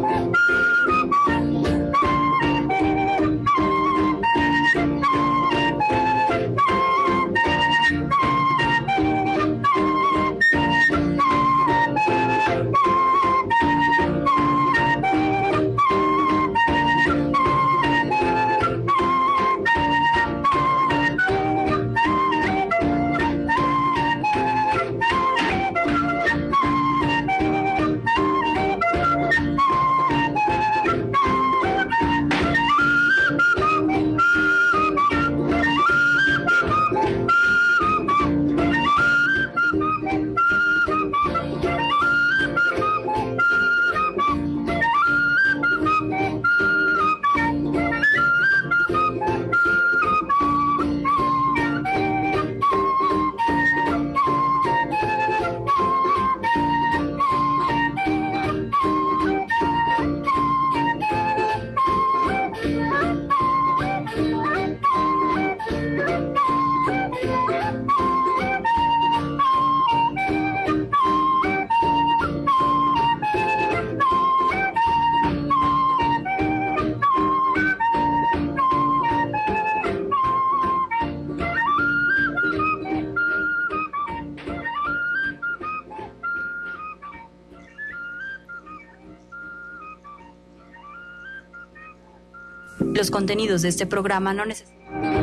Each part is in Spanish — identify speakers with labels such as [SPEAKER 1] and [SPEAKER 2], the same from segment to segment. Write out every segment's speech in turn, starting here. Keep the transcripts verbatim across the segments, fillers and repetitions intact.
[SPEAKER 1] Los contenidos de este programa no necesitan.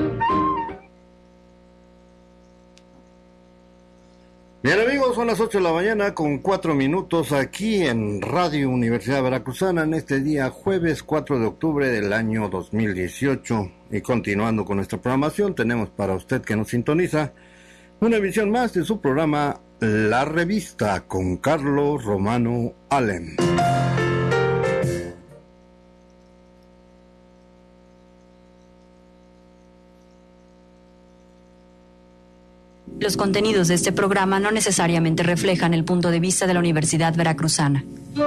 [SPEAKER 2] Bien, amigos, son las ocho de la mañana con cuatro minutos aquí en Radio Universidad Veracruzana en este día jueves cuatro de octubre del año dos mil dieciocho. Y continuando con nuestra programación, tenemos para usted que nos sintoniza una emisión más de su programa La Revista con Carlos Romano Allen.
[SPEAKER 1] Los contenidos de este programa no necesariamente reflejan el punto de vista de la Universidad Veracruzana.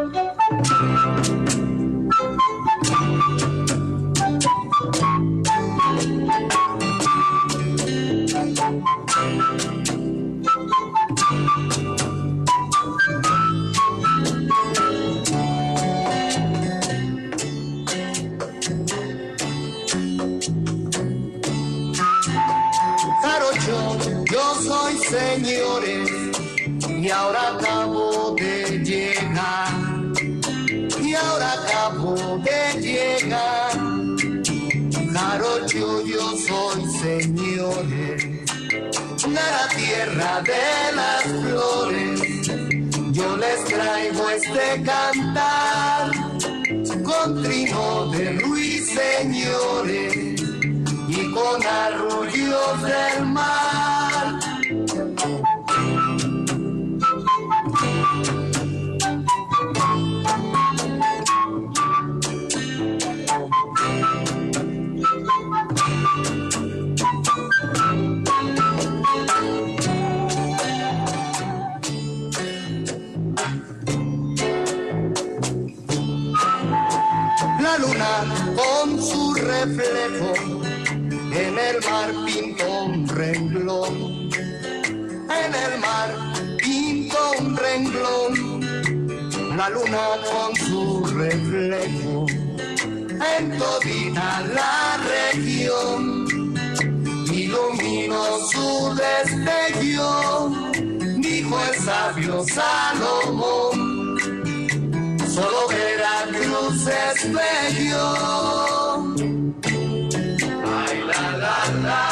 [SPEAKER 3] Señores, y ahora acabo de llegar, y ahora acabo de llegar, Jarocho yo soy, señores, de la tierra de las flores, yo les traigo este cantar, con trino de ruiseñores, y con arrullos del mar. La luna con su reflejo en el mar pintó un renglón. En el mar pintó un renglón, la luna con su reflejo en todita la región, iluminó su destello, dijo el sabio Salomón, solo Veracruz es bello. Ay, la, la, la.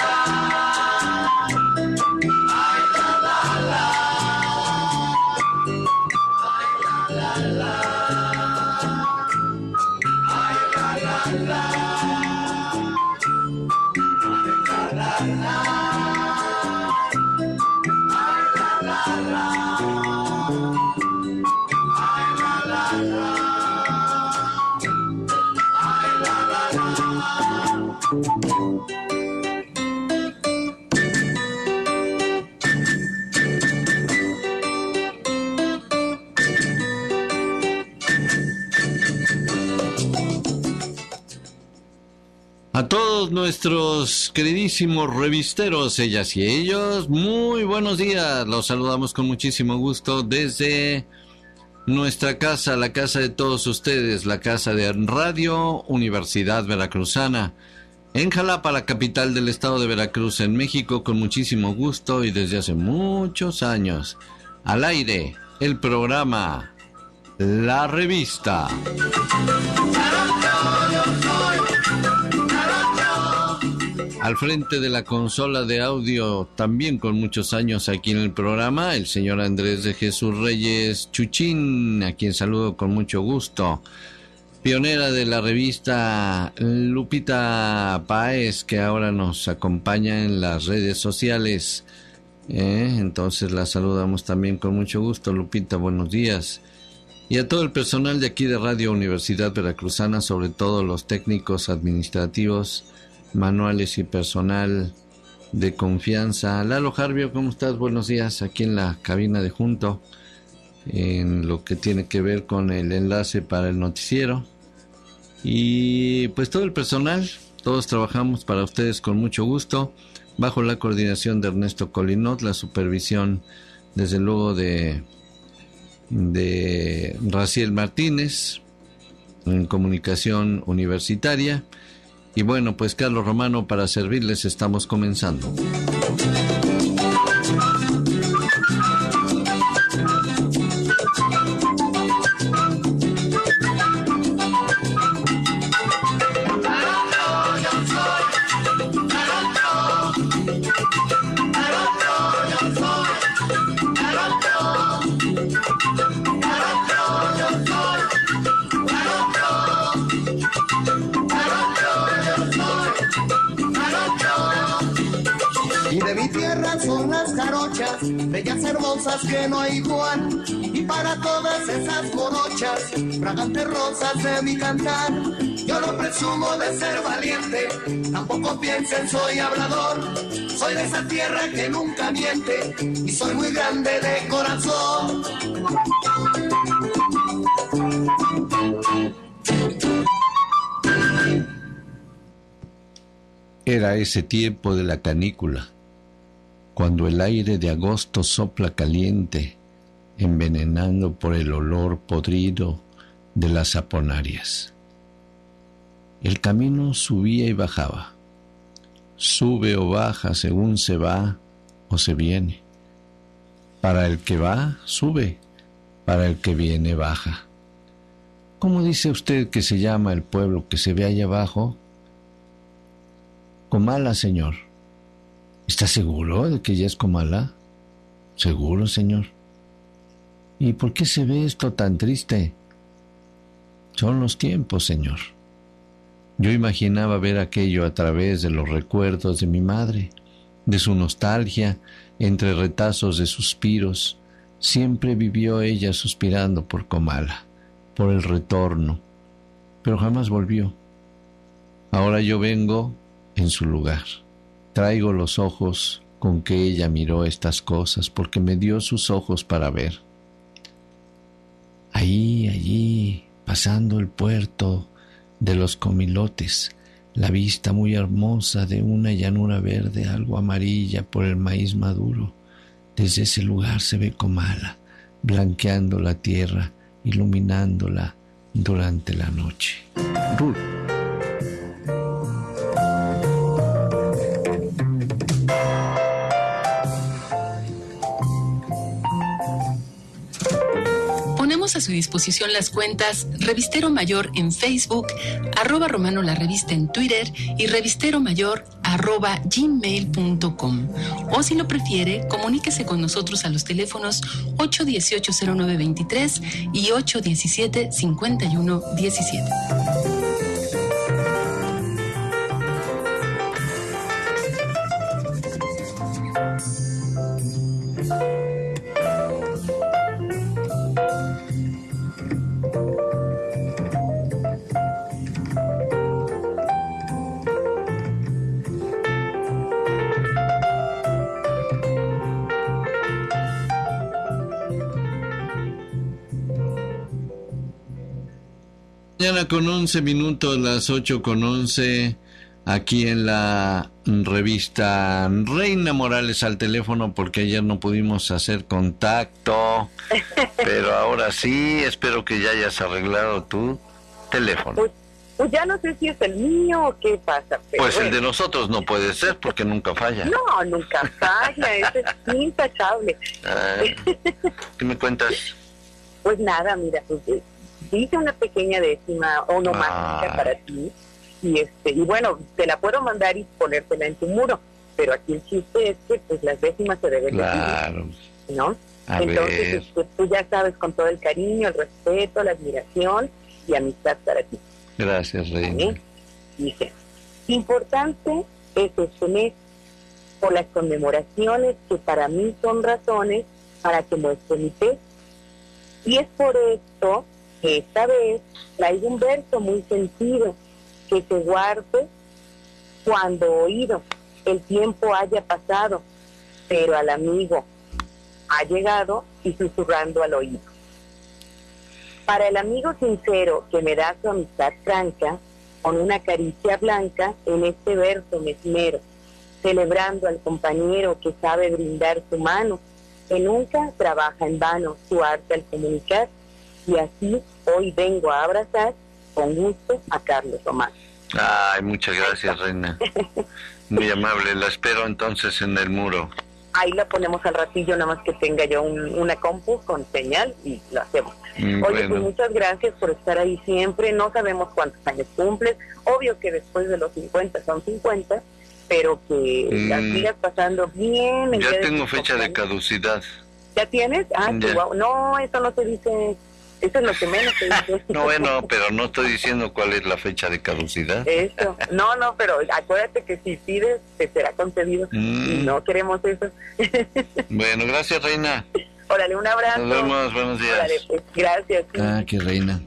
[SPEAKER 4] A todos nuestros queridísimos revisteros, ellas y ellos, muy buenos días. Los saludamos con muchísimo gusto desde nuestra casa, la casa de todos ustedes, la casa de Radio Universidad Veracruzana, en Jalapa, la capital del estado de Veracruz, en México, con muchísimo gusto y desde hace muchos años. Al aire, el programa La Revista. Al frente de la consola de audio, también con muchos años aquí en el programa, el señor Andrés de Jesús Reyes Chuchín, a quien saludo con mucho gusto. Pionera de la revista Lupita Páez, que ahora nos acompaña en las redes sociales. Eh, entonces la saludamos también con mucho gusto. Lupita, buenos días. Y a todo el personal de aquí de Radio Universidad Veracruzana, sobre todo los técnicos administrativos, manuales y personal de confianza. Lalo Jarbio, ¿cómo estás? Buenos días, aquí en la cabina de Junto, en lo que tiene que ver con el enlace para el noticiero. Y pues todo el personal, todos trabajamos para ustedes con mucho gusto, bajo la coordinación de Ernesto Colinot, la supervisión desde luego de, de Raciel Martínez, en comunicación universitaria. Y bueno, pues Carlos Romano, para servirles, estamos comenzando.
[SPEAKER 3] Son las jarochas, bellas hermosas que no hay igual. Y para todas esas morochas, fragantes rosas de mi cantar, yo no presumo de ser valiente, tampoco piensen soy hablador. Soy de esa tierra que nunca miente y soy muy grande de corazón.
[SPEAKER 4] Era ese tiempo de la canícula, cuando el aire de agosto sopla caliente, envenenando por el olor podrido de las aponarias. El camino subía y bajaba, sube o baja según se va o se viene. Para el que va, sube, para el que viene, baja. ¿Cómo dice usted que se llama el pueblo que se ve allá abajo? Comala, señor. ¿Está seguro de que ya es Comala? Seguro, señor. ¿Y por qué se ve esto tan triste? Son los tiempos, señor. Yo imaginaba ver aquello a través de los recuerdos de mi madre, de su nostalgia, entre retazos de suspiros. Siempre vivió ella suspirando por Comala, por el retorno, pero jamás volvió. Ahora yo vengo en su lugar. Traigo los ojos con que ella miró estas cosas, porque me dio sus ojos para ver. Ahí, allí, pasando el puerto de los Comilotes, la vista muy hermosa de una llanura verde, algo amarilla por el maíz maduro. Desde ese lugar se ve Comala, blanqueando la tierra, iluminándola durante la noche. Ruth.
[SPEAKER 5] A su disposición las cuentas Revistero Mayor en Facebook, arroba Romano la Revista en Twitter y Revistero Mayor arroba gmail punto com. O si lo prefiere, comuníquese con nosotros a los teléfonos ocho uno ocho, cero nueve dos tres y ocho uno siete, cinco uno uno siete.
[SPEAKER 4] Mañana con once minutos, las ocho con once. aquí en la revista. Reina Morales al teléfono porque ayer no pudimos hacer contacto, pero ahora sí, espero que ya hayas arreglado tu teléfono.
[SPEAKER 6] Pues, pues ya no sé si es el mío o qué pasa. Pero
[SPEAKER 4] pues
[SPEAKER 6] bueno.
[SPEAKER 4] El de nosotros no puede ser porque nunca falla.
[SPEAKER 6] No, nunca falla, ese es intachable.
[SPEAKER 4] Ah, ¿qué me cuentas?
[SPEAKER 6] Pues nada, mira, pues hice una pequeña décima onomática
[SPEAKER 4] ah.
[SPEAKER 6] para ti. Y este y bueno, te la puedo mandar y ponértela en tu muro, pero aquí el chiste es que pues las décimas se deben
[SPEAKER 4] claro.
[SPEAKER 6] decir, ¿no?
[SPEAKER 4] A
[SPEAKER 6] Entonces,
[SPEAKER 4] ver.
[SPEAKER 6] Este, tú ya sabes, con todo el cariño, el respeto, la admiración y amistad para ti.
[SPEAKER 4] Gracias, Reina.
[SPEAKER 6] ¿Vale? Dice, importante es este mes por las conmemoraciones que para mí son razones para que muestre mi peso. Y es por esto que esta vez traigo un verso muy sentido que se guarde cuando oído el tiempo haya pasado, pero al amigo ha llegado y susurrando al oído. Para el amigo sincero que me da su amistad franca, con una caricia blanca, en este verso me esmero, celebrando al compañero que sabe brindar su mano, que nunca trabaja en vano su arte al comunicar, y así hoy vengo a abrazar con gusto a Carlos Román.
[SPEAKER 4] Ay, muchas gracias, Reina. Muy amable. La espero entonces en el muro.
[SPEAKER 6] Ahí la ponemos al ratillo, nada más que tenga yo un, una compu con señal y lo hacemos.
[SPEAKER 4] Mm,
[SPEAKER 6] Oye,
[SPEAKER 4] bueno.
[SPEAKER 6] pues muchas gracias por estar ahí siempre. No sabemos cuántos años cumples. Obvio que después de los cincuenta son cincuenta, pero que
[SPEAKER 4] Mm.
[SPEAKER 6] las sigas pasando bien. el
[SPEAKER 4] Ya
[SPEAKER 6] día de
[SPEAKER 4] tengo
[SPEAKER 6] tu
[SPEAKER 4] fecha de
[SPEAKER 6] cumpleaños.
[SPEAKER 4] caducidad.
[SPEAKER 6] ¿Ya tienes? Ah, qué
[SPEAKER 4] Ya.
[SPEAKER 6] guau. No, eso no se dice. Eso es lo que menos se dice.
[SPEAKER 4] No, bueno, pero no estoy diciendo cuál es la fecha de caducidad.
[SPEAKER 6] Eso. No, no, pero acuérdate que si pides, te será concedido.
[SPEAKER 4] Mm.
[SPEAKER 6] Y no queremos eso.
[SPEAKER 4] Bueno, gracias, Reina.
[SPEAKER 6] Órale, un abrazo.
[SPEAKER 4] Nos vemos, buenos días.
[SPEAKER 6] Órale, pues, gracias. sí.
[SPEAKER 4] Ah, qué reina.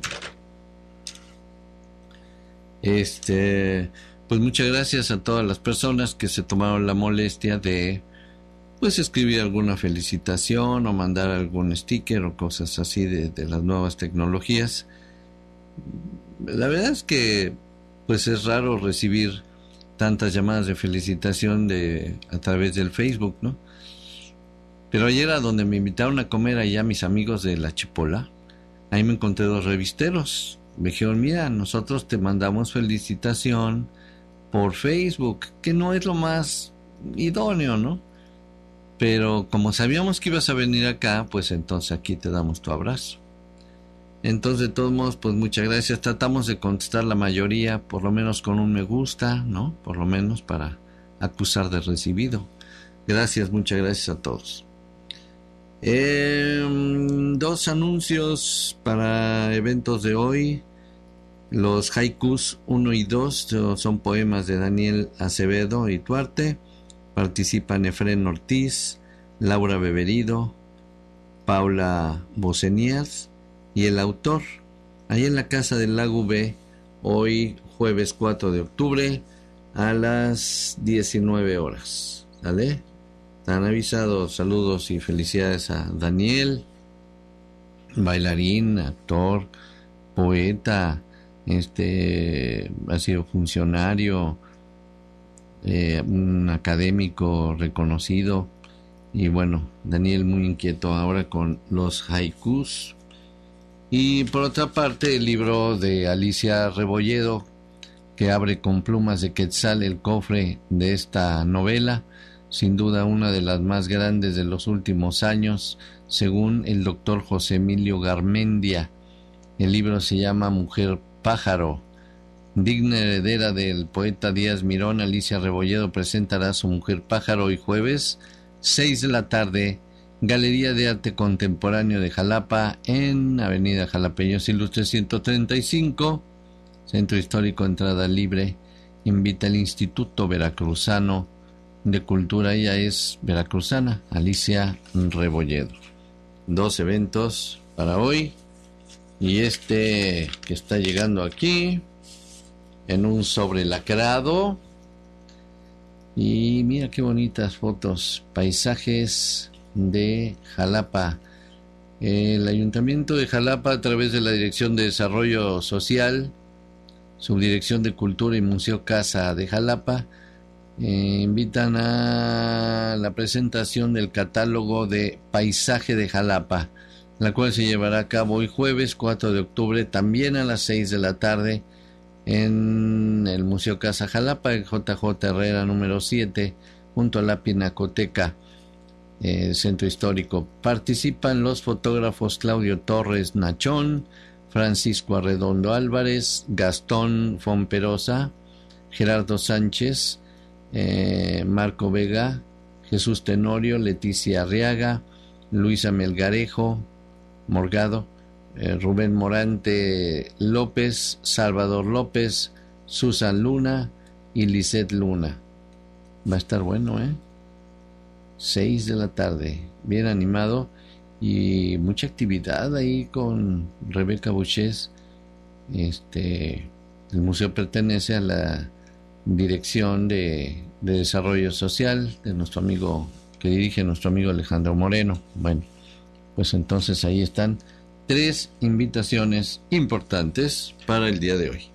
[SPEAKER 4] Este, pues muchas gracias a todas las personas que se tomaron la molestia de pues escribir alguna felicitación o mandar algún sticker o cosas así de, de las nuevas tecnologías. La verdad es que pues es raro recibir tantas llamadas de felicitación de a través del Facebook, ¿no? Pero ayer a donde me invitaron a comer allá mis amigos de La Chipola, ahí me encontré dos revisteros. Me dijeron, mira, nosotros te mandamos felicitación por Facebook, que no es lo más idóneo, ¿no? Pero como sabíamos que ibas a venir acá, pues entonces aquí te damos tu abrazo. Entonces, de todos modos, pues muchas gracias. Tratamos de contestar la mayoría, por lo menos con un me gusta, ¿no? Por lo menos para acusar de recibido. Gracias, muchas gracias a todos. Eh, dos anuncios para eventos de hoy. Los haikus uno y dos son poemas de Daniel Acevedo y Tuarte. Participan Efrén Ortiz, Laura Beberido, Paula Bocenías y el autor. Ahí en la Casa del Lago B, hoy jueves cuatro de octubre a las diecinueve horas. ¿Sale? Están avisados. Saludos y felicidades a Daniel, bailarín, actor, poeta, este ha sido funcionario, eh, un académico reconocido. Y bueno, Daniel muy inquieto ahora con los haikus. Y por otra parte, el libro de Alicia Rebolledo, que abre con plumas de quetzal el cofre de esta novela, sin duda una de las más grandes de los últimos años, según el doctor José Emilio Garmendia. El libro se llama Mujer Pájaro. Digna heredera del poeta Díaz Mirón, Alicia Rebolledo presentará su Mujer Pájaro hoy jueves, seis de la tarde, Galería de Arte Contemporáneo de Jalapa, en Avenida Jalapeños Ilustres ciento treinta y cinco, Centro Histórico, entrada libre. Invita el Instituto Veracruzano de Cultura, ella es veracruzana, Alicia Rebolledo. Dos eventos para hoy, y este que está llegando aquí en un sobre lacrado. Y mira qué bonitas fotos, paisajes de Jalapa. El Ayuntamiento de Jalapa, a través de la Dirección de Desarrollo Social, Subdirección de Cultura y Museo Casa de Jalapa, eh, invitan a la presentación del catálogo de Paisaje de Jalapa, la cual se llevará a cabo hoy jueves cuatro de octubre, también a las seis de la tarde, en el Museo Casa Jalapa, el J J Herrera número siete, junto a la Pinacoteca, eh, Centro Histórico. Participan los fotógrafos Claudio Torres Nachón, Francisco Arredondo Álvarez, Gastón Fomperosa, Gerardo Sánchez, eh, Marco Vega, Jesús Tenorio, Leticia Arriaga, Luisa Melgarejo Morgado, eh, Rubén Morante López, Salvador López, Susan Luna y Lisette Luna. Va a estar bueno, ¿eh? Seis de la tarde, bien animado y mucha actividad ahí con Rebeca Buches. Este, el museo pertenece a la Dirección de, de Desarrollo Social de nuestro amigo, que dirige nuestro amigo Alejandro Moreno. Bueno, pues entonces ahí están tres invitaciones importantes para el día de hoy.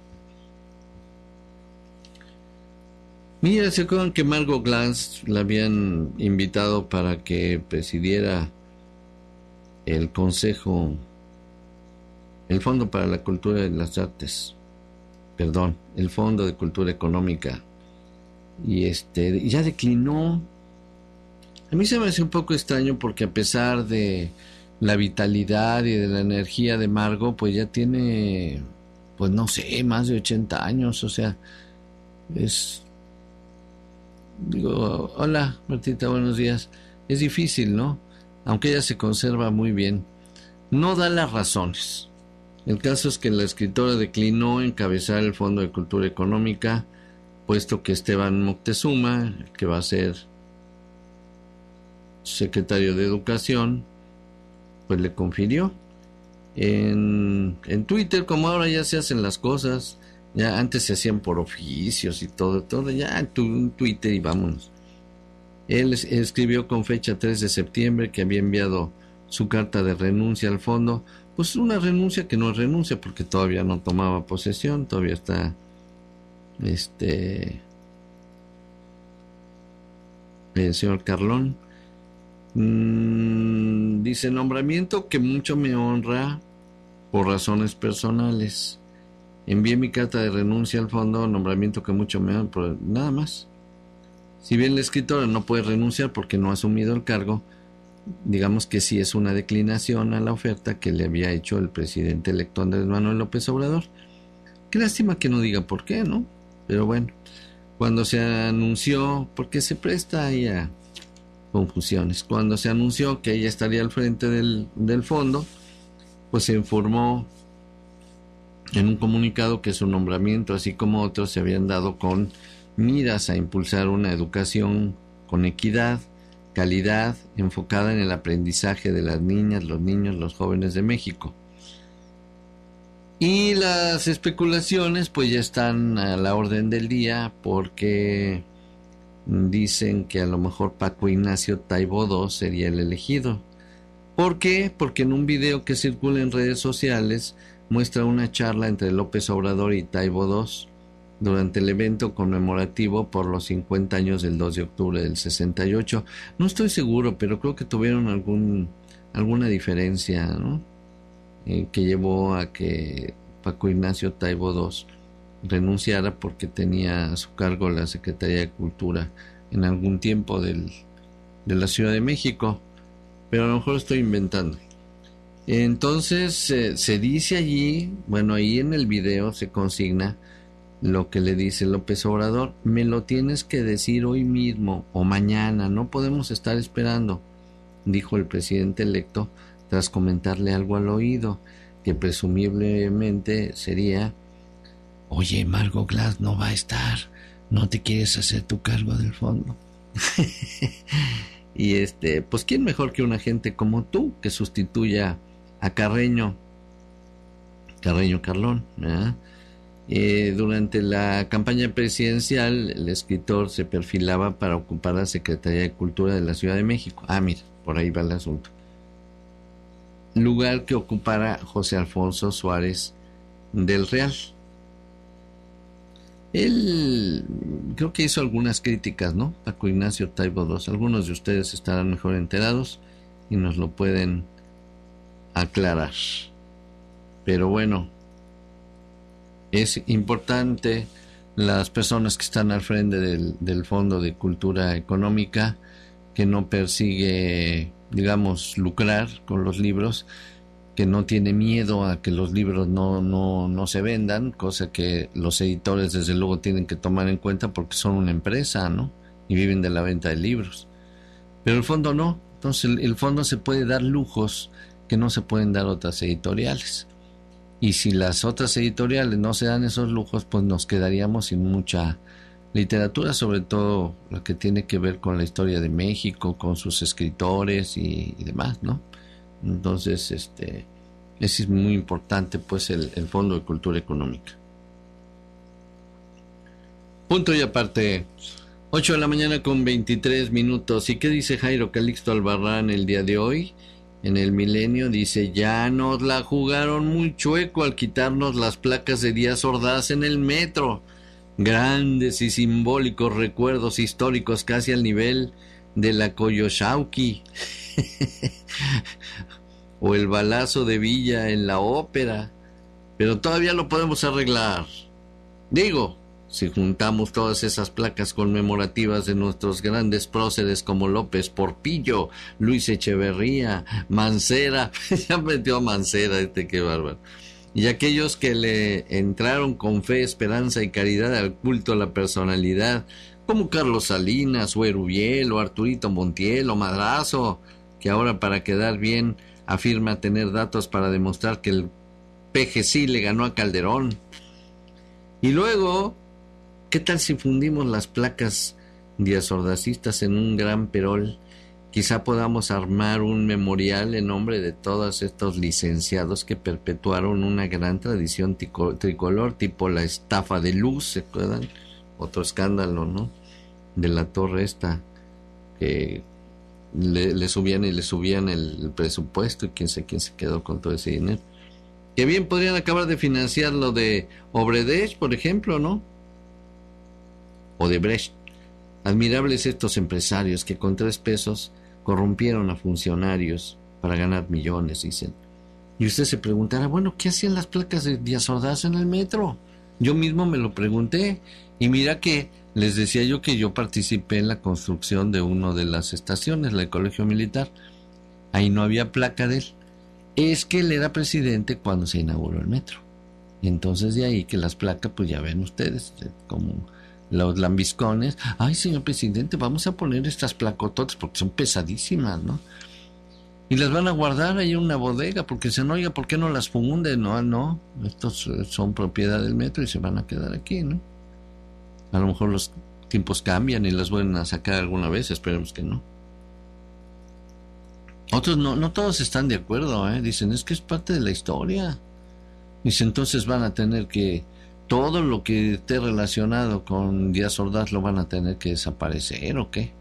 [SPEAKER 4] Mira, ¿se acuerdan que Margot Glantz la habían invitado para que presidiera el Consejo, el Fondo para la Cultura y las Artes, perdón, el Fondo de Cultura Económica, y este ya declinó? A mí se me hace un poco extraño porque a pesar de la vitalidad y de la energía de Margot, pues ya tiene, pues no sé, más de ochenta años, o sea, es... Digo, hola Martita, buenos días. Es difícil, ¿no? Aunque ella se conserva muy bien. No da las razones. El caso es que la escritora declinó encabezar el Fondo de Cultura Económica, puesto que Esteban Moctezuma, que va a ser secretario de Educación, pues le confirió. En, en Twitter, como ahora ya se hacen las cosas, ya antes se hacían por oficios y todo, todo, ya tu Twitter y vámonos. Él es, escribió con fecha tres de septiembre que había enviado su carta de renuncia al fondo, pues una renuncia que no es renuncia porque todavía no tomaba posesión, todavía está, este, el señor Carlón. Mm, dice, nombramiento que mucho me honra por razones personales. Envié mi carta de renuncia al fondo, nombramiento que mucho me honra, por nada más. Si bien la escritora no puede renunciar porque no ha asumido el cargo, digamos que sí es una declinación a la oferta que le había hecho el presidente electo Andrés Manuel López Obrador. Qué lástima que no diga por qué, ¿no? Pero bueno, cuando se anunció, porque se presta ahí a confusiones, cuando se anunció que ella estaría al frente del, del fondo, pues se informó en un comunicado que su nombramiento, así como otros, se habían dado con miras a impulsar una educación con equidad, calidad, enfocada en el aprendizaje de las niñas, los niños, los jóvenes de México. Y las especulaciones pues ya están a la orden del día, porque dicen que a lo mejor Paco Ignacio Taibo segundo sería el elegido. ¿Por qué? Porque en un video que circula en redes sociales muestra una charla entre López Obrador y Taibo segundo durante el evento conmemorativo por los cincuenta años del dos de octubre del sesenta y ocho. No estoy seguro, pero creo que tuvieron algún alguna diferencia, ¿no? Eh, que llevó a que Paco Ignacio Taibo segundo renunciara porque tenía a su cargo la Secretaría de Cultura en algún tiempo del, de la Ciudad de México, pero a lo mejor estoy inventando. Entonces eh, se dice allí, bueno, ahí en el video se consigna lo que le dice López Obrador: me lo tienes que decir hoy mismo o mañana, no podemos estar esperando, dijo el presidente electo tras comentarle algo al oído, que presumiblemente sería: oye, Margot Glantz no va a estar, ¿no te quieres hacer tu cargo del fondo? Y este, pues quién mejor que una gente como tú que sustituya a Carreño, Carreño Carlón, ¿verdad? Eh, durante la campaña presidencial, el escritor se perfilaba para ocupar la Secretaría de Cultura de la Ciudad de México. Ah, mira, por ahí va el asunto. Lugar que ocupara José Alfonso Suárez del Real. Él creo que hizo algunas críticas, ¿no? Paco Ignacio Taibo dos. Algunos de ustedes estarán mejor enterados y nos lo pueden aclarar. Pero bueno, es importante las personas que están al frente del, del Fondo de Cultura Económica, que no persigue, digamos, lucrar con los libros, que no tiene miedo a que los libros no, no, no se vendan, cosa que los editores desde luego tienen que tomar en cuenta porque son una empresa, ¿no? Y viven de la venta de libros. Pero el fondo no. Entonces el, el fondo se puede dar lujos que no se pueden dar otras editoriales. Y si las otras editoriales no se dan esos lujos, pues nos quedaríamos sin mucha literatura, sobre todo lo que tiene que ver con la historia de México, con sus escritores y, y demás, ¿no? Entonces, este, es muy importante, pues, el, el Fondo de Cultura Económica. Punto y aparte, ocho de la mañana con veintitrés minutos. ¿Y qué dice Jairo Calixto Albarrán el día de hoy? En el Milenio dice: ya nos la jugaron muy chueco al quitarnos las placas de Díaz Ordaz en el metro. Grandes y simbólicos recuerdos históricos casi al nivel de la Coyoshauqui. O el balazo de Villa en la ópera. Pero todavía lo podemos arreglar. Digo, si juntamos todas esas placas conmemorativas de nuestros grandes próceres como López Portillo, Luis Echeverría, Mancera, ya metió a Mancera este, qué bárbaro, y aquellos que le entraron con fe, esperanza y caridad al culto a la personalidad, como Carlos Salinas, o Erubiel, o Arturito Montiel, o Madrazo, que ahora para quedar bien afirma tener datos para demostrar que el P G sí le ganó a Calderón. Y luego, ¿qué tal si fundimos las placas diazordacistas en un gran perol? Quizá podamos armar un memorial en nombre de todos estos licenciados que perpetuaron una gran tradición tico, tricolor, tipo la estafa de luz, ¿se acuerdan? Otro escándalo, ¿no? De la torre esta, que le, le subían y le subían el, el presupuesto, y quién sé quién se quedó con todo ese dinero. Que bien podrían acabar de financiar lo de Obredech, por ejemplo, ¿no? O de Brecht. Admirables estos empresarios que con tres pesos corrompieron a funcionarios para ganar millones, dicen. Y usted se preguntará, bueno, ¿qué hacían las placas de Díaz Ordaz en el metro? Yo mismo me lo pregunté, y mira que les decía yo que yo participé en la construcción de una de las estaciones, la del Colegio Militar. Ahí no había placa de él. Es que él era presidente cuando se inauguró el metro. Y entonces de ahí que las placas, pues ya ven ustedes, como los lambiscones. Ay, señor presidente, vamos a poner estas placototas porque son pesadísimas, ¿no? Y las van a guardar ahí en una bodega porque se no, oiga, ¿por qué no las funden? No, no, estos son propiedad del metro y se van a quedar aquí, ¿no? A lo mejor los tiempos cambian y las vuelven a sacar alguna vez, esperemos que no. Otros no, no todos están de acuerdo, ¿eh? Dicen, es que es parte de la historia. Dice, entonces van a tener que, todo lo que esté relacionado con Díaz Ordaz lo van a tener que desaparecer, ¿o qué?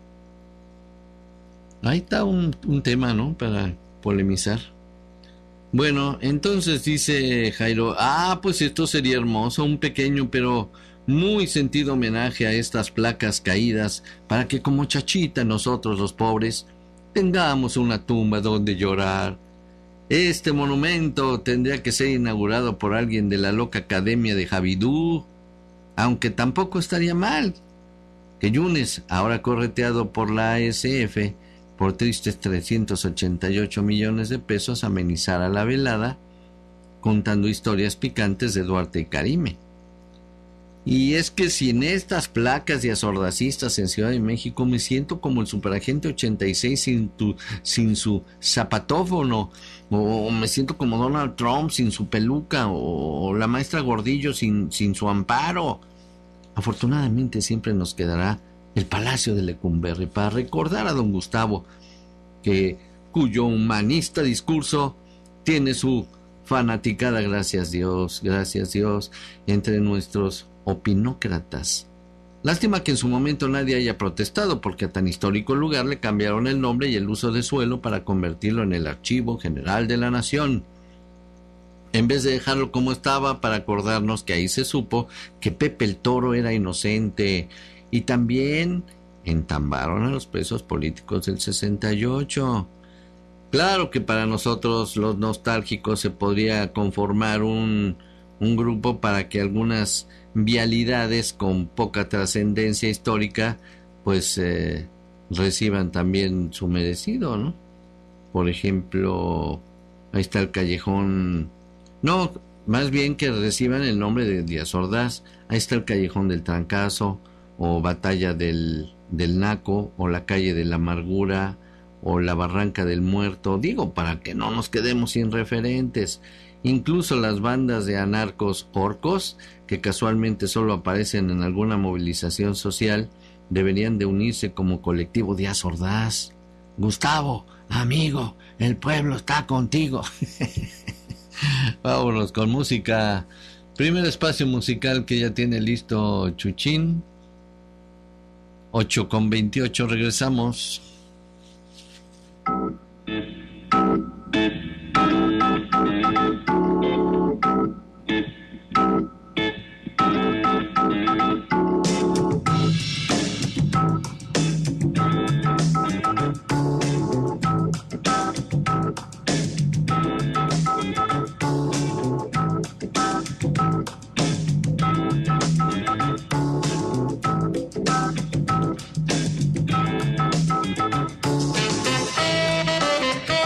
[SPEAKER 4] Ahí está un, un tema, ¿no? Para polemizar. Bueno, entonces dice Jairo, ah, pues esto sería hermoso, un pequeño pero muy sentido homenaje a estas placas caídas, para que como Chachita nosotros los pobres tengamos una tumba donde llorar. Este monumento tendría que ser inaugurado por alguien de la loca academia de Javidú, aunque tampoco estaría mal que Yunes, ahora correteado por la A S F por tristes trescientos ochenta y ocho millones de pesos, amenizara la velada contando historias picantes de Duarte y Karime. Y es que sin estas placas diazordacistas en Ciudad de México me siento como el superagente ochenta y seis sin, tu, sin su zapatófono, o me siento como Donald Trump sin su peluca, o, o la maestra Gordillo sin, sin su amparo. Afortunadamente siempre nos quedará el Palacio de Lecumberri para recordar a don Gustavo, que cuyo humanista discurso tiene su fanaticada, gracias Dios, gracias Dios, entre nuestros opinócratas. Lástima que en su momento nadie haya protestado, porque a tan histórico lugar le cambiaron el nombre y el uso de suelo para convertirlo en el Archivo General de la Nación. en vez de dejarlo como estaba, para acordarnos que ahí se supo que Pepe el Toro era inocente, y también entambaron a los presos políticos del sesenta y ocho. Claro que para nosotros los nostálgicos se podría conformar un, un grupo para que algunas vialidades con poca trascendencia histórica pues eh, reciban también su merecido, ¿no? Por ejemplo, ahí está el Callejón, no, más bien que reciban el nombre de Díaz Ordaz. Ahí está el Callejón del Trancazo, o Batalla del, del Naco, o la Calle de la Amargura, o la Barranca del Muerto, digo, para que no nos quedemos sin referentes. Incluso las bandas de anarcos orcos, que casualmente solo aparecen en alguna movilización social, deberían de unirse como colectivo Díaz Ordaz. Gustavo, amigo, el pueblo está contigo. Vámonos con música. Primer espacio musical que ya tiene listo Chuchín. ocho con veintiocho, regresamos.
[SPEAKER 3] Thank you.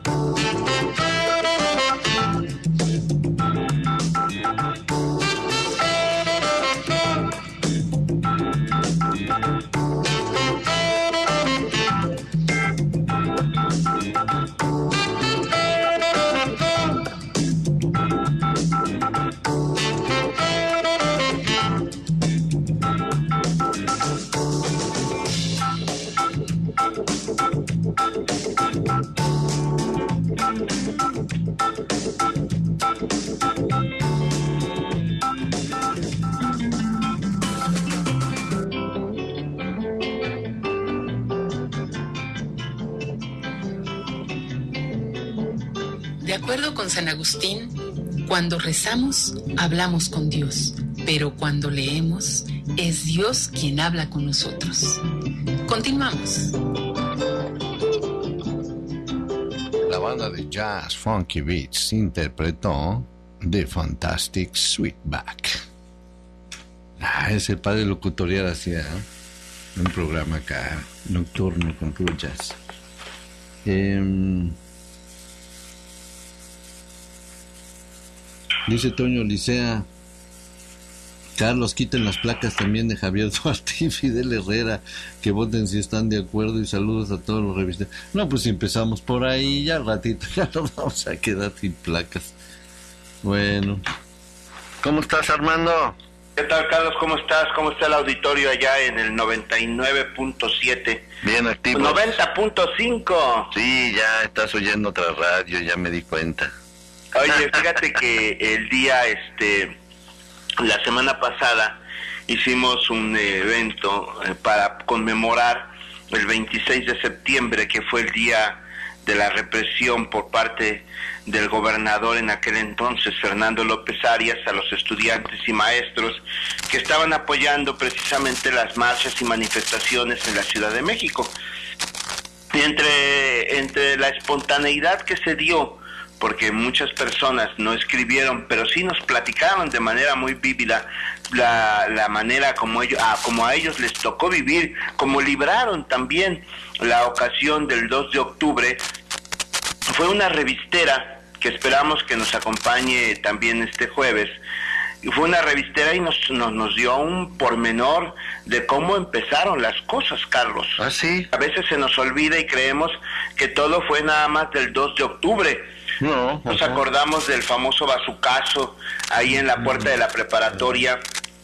[SPEAKER 5] De acuerdo con San Agustín, cuando rezamos, hablamos con Dios, pero cuando leemos, es Dios quien habla con nosotros. Continuamos.
[SPEAKER 4] La banda de jazz Funky Beats interpretó The Fantastic Sweetback. Ah, es el padre locutorial hacía, ¿eh? Un programa acá nocturno con puro jazz. Eh, dice Toño Licea: Carlos, quiten las placas también de Javier Duarte y Fidel Herrera, que voten si están de acuerdo, y saludos a todos los revisteros. No, pues si empezamos por ahí, ya ratito ya nos vamos a quedar sin placas. Bueno, ¿cómo estás, Armando?
[SPEAKER 7] ¿Qué tal, Carlos? ¿Cómo estás? ¿Cómo está el auditorio allá en el noventa y nueve punto siete?
[SPEAKER 4] Bien activo.
[SPEAKER 7] noventa punto cinco.
[SPEAKER 4] Sí, ya estás oyendo otra radio, ya me di cuenta.
[SPEAKER 7] Oye, fíjate que el día, este, la semana pasada hicimos un evento eh, para conmemorar el veintiséis de septiembre, que fue el día de la represión por parte del gobernador en aquel entonces, Fernando López Arias, a los estudiantes y maestros que estaban apoyando precisamente las marchas y manifestaciones en la Ciudad de México. Y entre, entre la espontaneidad que se dio, porque muchas personas no escribieron, pero sí nos platicaron de manera muy vívida la, la manera como, ellos, ah, como a ellos les tocó vivir, como libraron también la ocasión del dos de octubre. Fue una revistera que esperamos que nos acompañe también este jueves. Y fue una revistera y nos, nos, nos dio un pormenor de cómo empezaron las cosas, Carlos.
[SPEAKER 4] ¿Ah, sí?
[SPEAKER 7] A veces se nos olvida y creemos que todo fue nada más del dos de octubre.
[SPEAKER 4] No,
[SPEAKER 7] nos
[SPEAKER 4] ajá.
[SPEAKER 7] acordamos del famoso bazucazo ahí en la puerta de la preparatoria,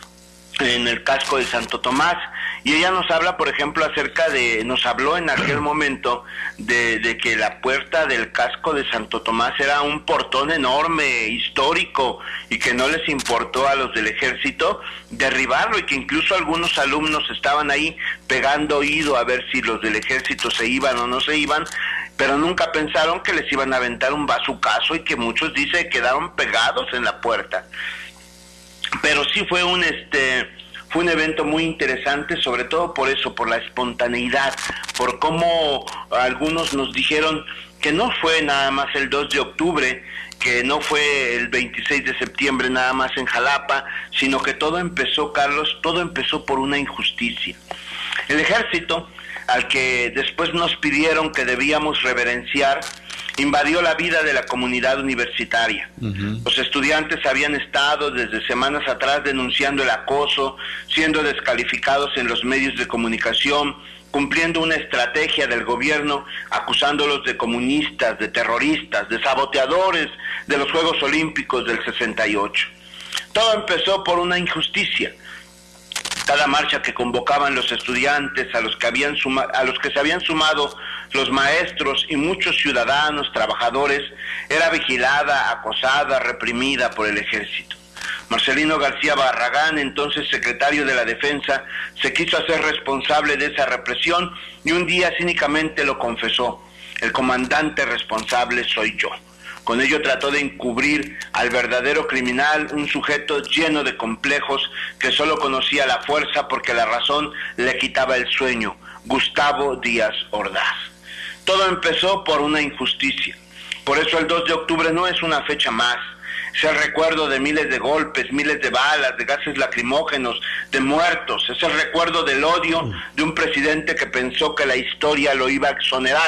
[SPEAKER 7] en el casco de Santo Tomás, y ella nos habla, por ejemplo, acerca de, nos habló en aquel momento de, de que la puerta del casco de Santo Tomás era un portón enorme, histórico, y que no les importó a los del ejército derribarlo, y que incluso algunos alumnos estaban ahí pegando oído a ver si los del ejército se iban o no se iban, pero nunca pensaron que les iban a aventar un bazucazo, y que muchos, dice, quedaron pegados en la puerta. Pero sí fue un este fue un evento muy interesante, sobre todo por eso, por la espontaneidad, por cómo algunos nos dijeron que no fue nada más el dos de octubre, que no fue el veintiséis de septiembre nada más en Jalapa, sino que todo empezó, Carlos, todo empezó por una injusticia. El ejército, al que después nos pidieron que debíamos reverenciar, invadió la vida de la comunidad universitaria. Uh-huh. Los estudiantes habían estado desde semanas atrás denunciando el acoso, siendo descalificados en los medios de comunicación, cumpliendo una estrategia del gobierno, acusándolos de comunistas, de terroristas, de saboteadores de los Juegos Olímpicos del sesenta y ocho. Todo empezó por una injusticia. Cada marcha que convocaban los estudiantes, a los que habían suma, a los que se habían sumado los maestros y muchos ciudadanos, trabajadores, era vigilada, acosada, reprimida por el ejército. Marcelino García Barragán, entonces secretario de la Defensa, se quiso hacer responsable de esa represión y un día cínicamente lo confesó: el comandante responsable soy yo. Con ello trató de encubrir al verdadero criminal, un sujeto lleno de complejos que solo conocía la fuerza porque la razón le quitaba el sueño, Gustavo Díaz Ordaz. Todo empezó por una injusticia. Por eso el dos de octubre no es una fecha más. Es el recuerdo de miles de golpes, miles de balas, de gases lacrimógenos, de muertos. Es el recuerdo del odio de un presidente que pensó que la historia lo iba a exonerar,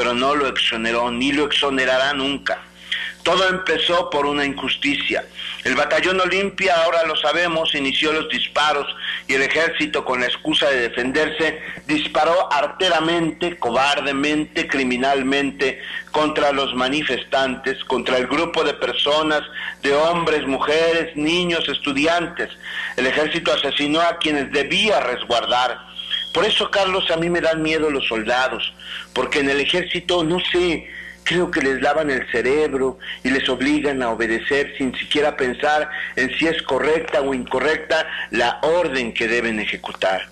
[SPEAKER 7] pero no lo exoneró, ni lo exonerará nunca. Todo empezó por una injusticia. El batallón Olimpia, ahora lo sabemos, inició los disparos y el ejército, con la excusa de defenderse, disparó arteramente, cobardemente, criminalmente contra los manifestantes, contra el grupo de personas, de hombres, mujeres, niños, estudiantes. El ejército asesinó a quienes debía resguardar. Por eso, Carlos, a mí me dan miedo los soldados, porque en el ejército, no sé, creo que les lavan el cerebro y les obligan a obedecer sin siquiera pensar en si es correcta o incorrecta la orden que deben ejecutar.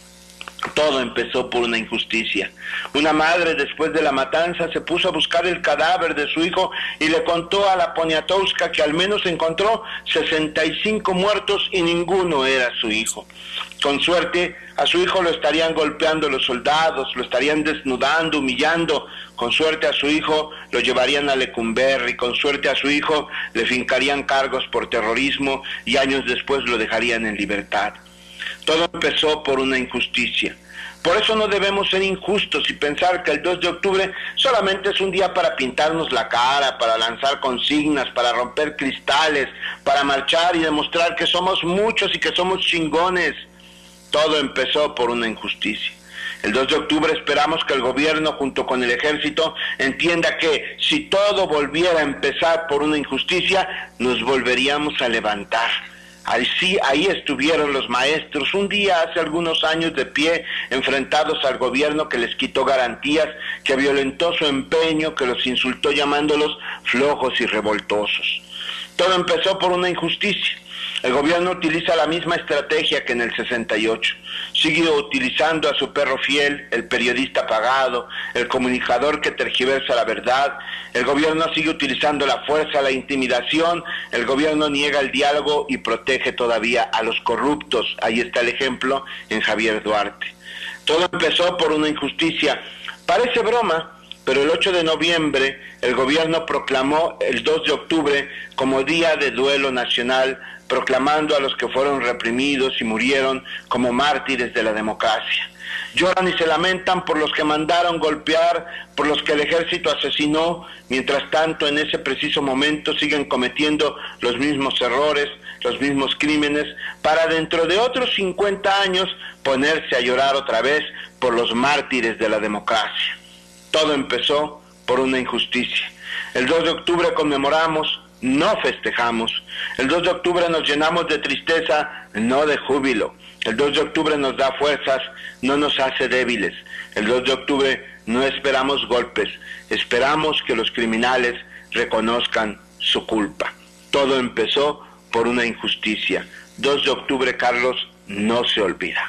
[SPEAKER 7] Todo empezó por una injusticia. Una madre, después de la matanza, se puso a buscar el cadáver de su hijo y le contó a la Poniatowska que al menos encontró sesenta y cinco muertos y ninguno era su hijo. Con suerte, a su hijo lo estarían golpeando los soldados, lo estarían desnudando, humillando. Con suerte a su hijo lo llevarían a Lecumberri, con suerte a su hijo le fincarían cargos por terrorismo y años después lo dejarían en libertad. Todo empezó por una injusticia. Por eso no debemos ser injustos y pensar que el dos de octubre solamente es un día para pintarnos la cara, para lanzar consignas, para romper cristales, para marchar y demostrar que somos muchos y que somos chingones. Todo empezó por una injusticia. El dos de octubre esperamos que el gobierno, junto con el ejército, entienda que si todo volviera a empezar por una injusticia, nos volveríamos a levantar. Ahí sí, ahí estuvieron los maestros un día hace algunos años de pie, enfrentados al gobierno que les quitó garantías, que violentó su empeño, que los insultó llamándolos flojos y revoltosos. Todo empezó por una injusticia. El gobierno utiliza la misma estrategia que en el sesenta y ocho. Sigue utilizando a su perro fiel, el periodista pagado, el comunicador que tergiversa la verdad. El gobierno sigue utilizando la fuerza, la intimidación. El gobierno niega el diálogo y protege todavía a los corruptos. Ahí está el ejemplo en Javier Duarte. Todo empezó por una injusticia. Parece broma, pero el ocho de noviembre el gobierno proclamó el dos de octubre como Día de Duelo Nacional, proclamando a los que fueron reprimidos y murieron como mártires de la democracia. Lloran y se lamentan por los que mandaron golpear, por los que el ejército asesinó. Mientras tanto, en ese preciso momento siguen cometiendo los mismos errores, los mismos crímenes, para dentro de otros cincuenta años ponerse a llorar otra vez por los mártires de la democracia. Todo empezó por una injusticia. El dos de octubre conmemoramos, no festejamos. El dos de octubre nos llenamos de tristeza, no de júbilo. El dos de octubre nos da fuerzas, no nos hace débiles. El dos de octubre no esperamos golpes, esperamos que los criminales reconozcan su culpa. Todo empezó por una injusticia. dos de octubre, Carlos, no se olvida.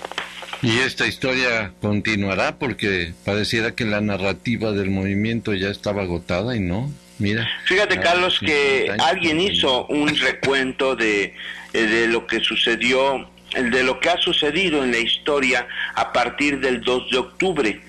[SPEAKER 4] Y esta historia continuará porque pareciera que la narrativa del movimiento ya estaba agotada y no. Mira.
[SPEAKER 7] Fíjate, Carlos, que alguien hizo un recuento de, de lo que sucedió, de lo que ha sucedido en la historia a partir del dos de octubre.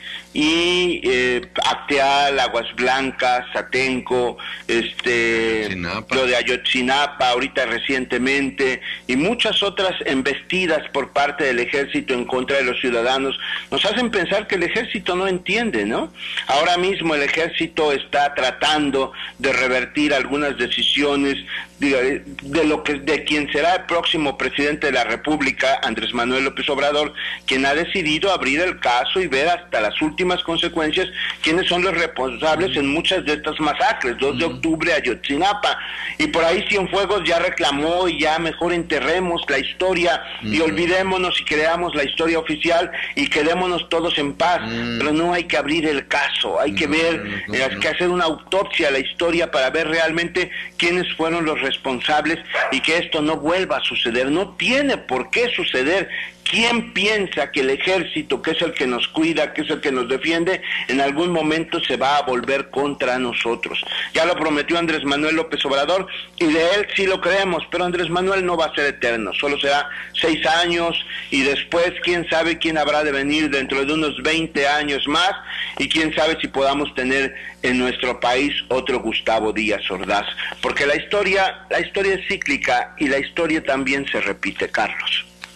[SPEAKER 7] Y eh, Acteal, Aguas Blancas, Atenco, este, Ayotzinapa. Lo de Ayotzinapa ahorita recientemente, y muchas otras embestidas por parte del ejército en contra de los ciudadanos, nos hacen pensar que el ejército no entiende, ¿no? Ahora mismo el ejército está tratando de revertir algunas decisiones de, de lo que de quien será el próximo presidente de la República, Andrés Manuel López Obrador, quien ha decidido abrir el caso y ver hasta las últimas consecuencias quiénes son los responsables en muchas de estas masacres. dos de octubre, Ayotzinapa, y por ahí Cienfuegos ya reclamó y ya mejor enterremos la historia uh-huh. y olvidémonos y creamos la historia oficial y quedémonos todos en paz, uh-huh. pero no hay que abrir el caso, hay que uh-huh. ver, uh-huh. eh, hay que hacer una autopsia a la historia para ver realmente quiénes fueron los responsables y que esto no vuelva a suceder. No tiene por qué suceder. ¿Quién piensa que el ejército, que es el que nos cuida, que es el que nos defiende, en algún momento se va a volver contra nosotros? Ya lo prometió Andrés Manuel López Obrador y de él sí lo creemos, pero Andrés Manuel no va a ser eterno, solo será seis años y después quién sabe quién habrá de venir dentro de unos veinte años más y quién sabe si podamos tener en nuestro país otro Gustavo Díaz Ordaz, porque la historia, la historia es cíclica y la historia también se repite, Carlos.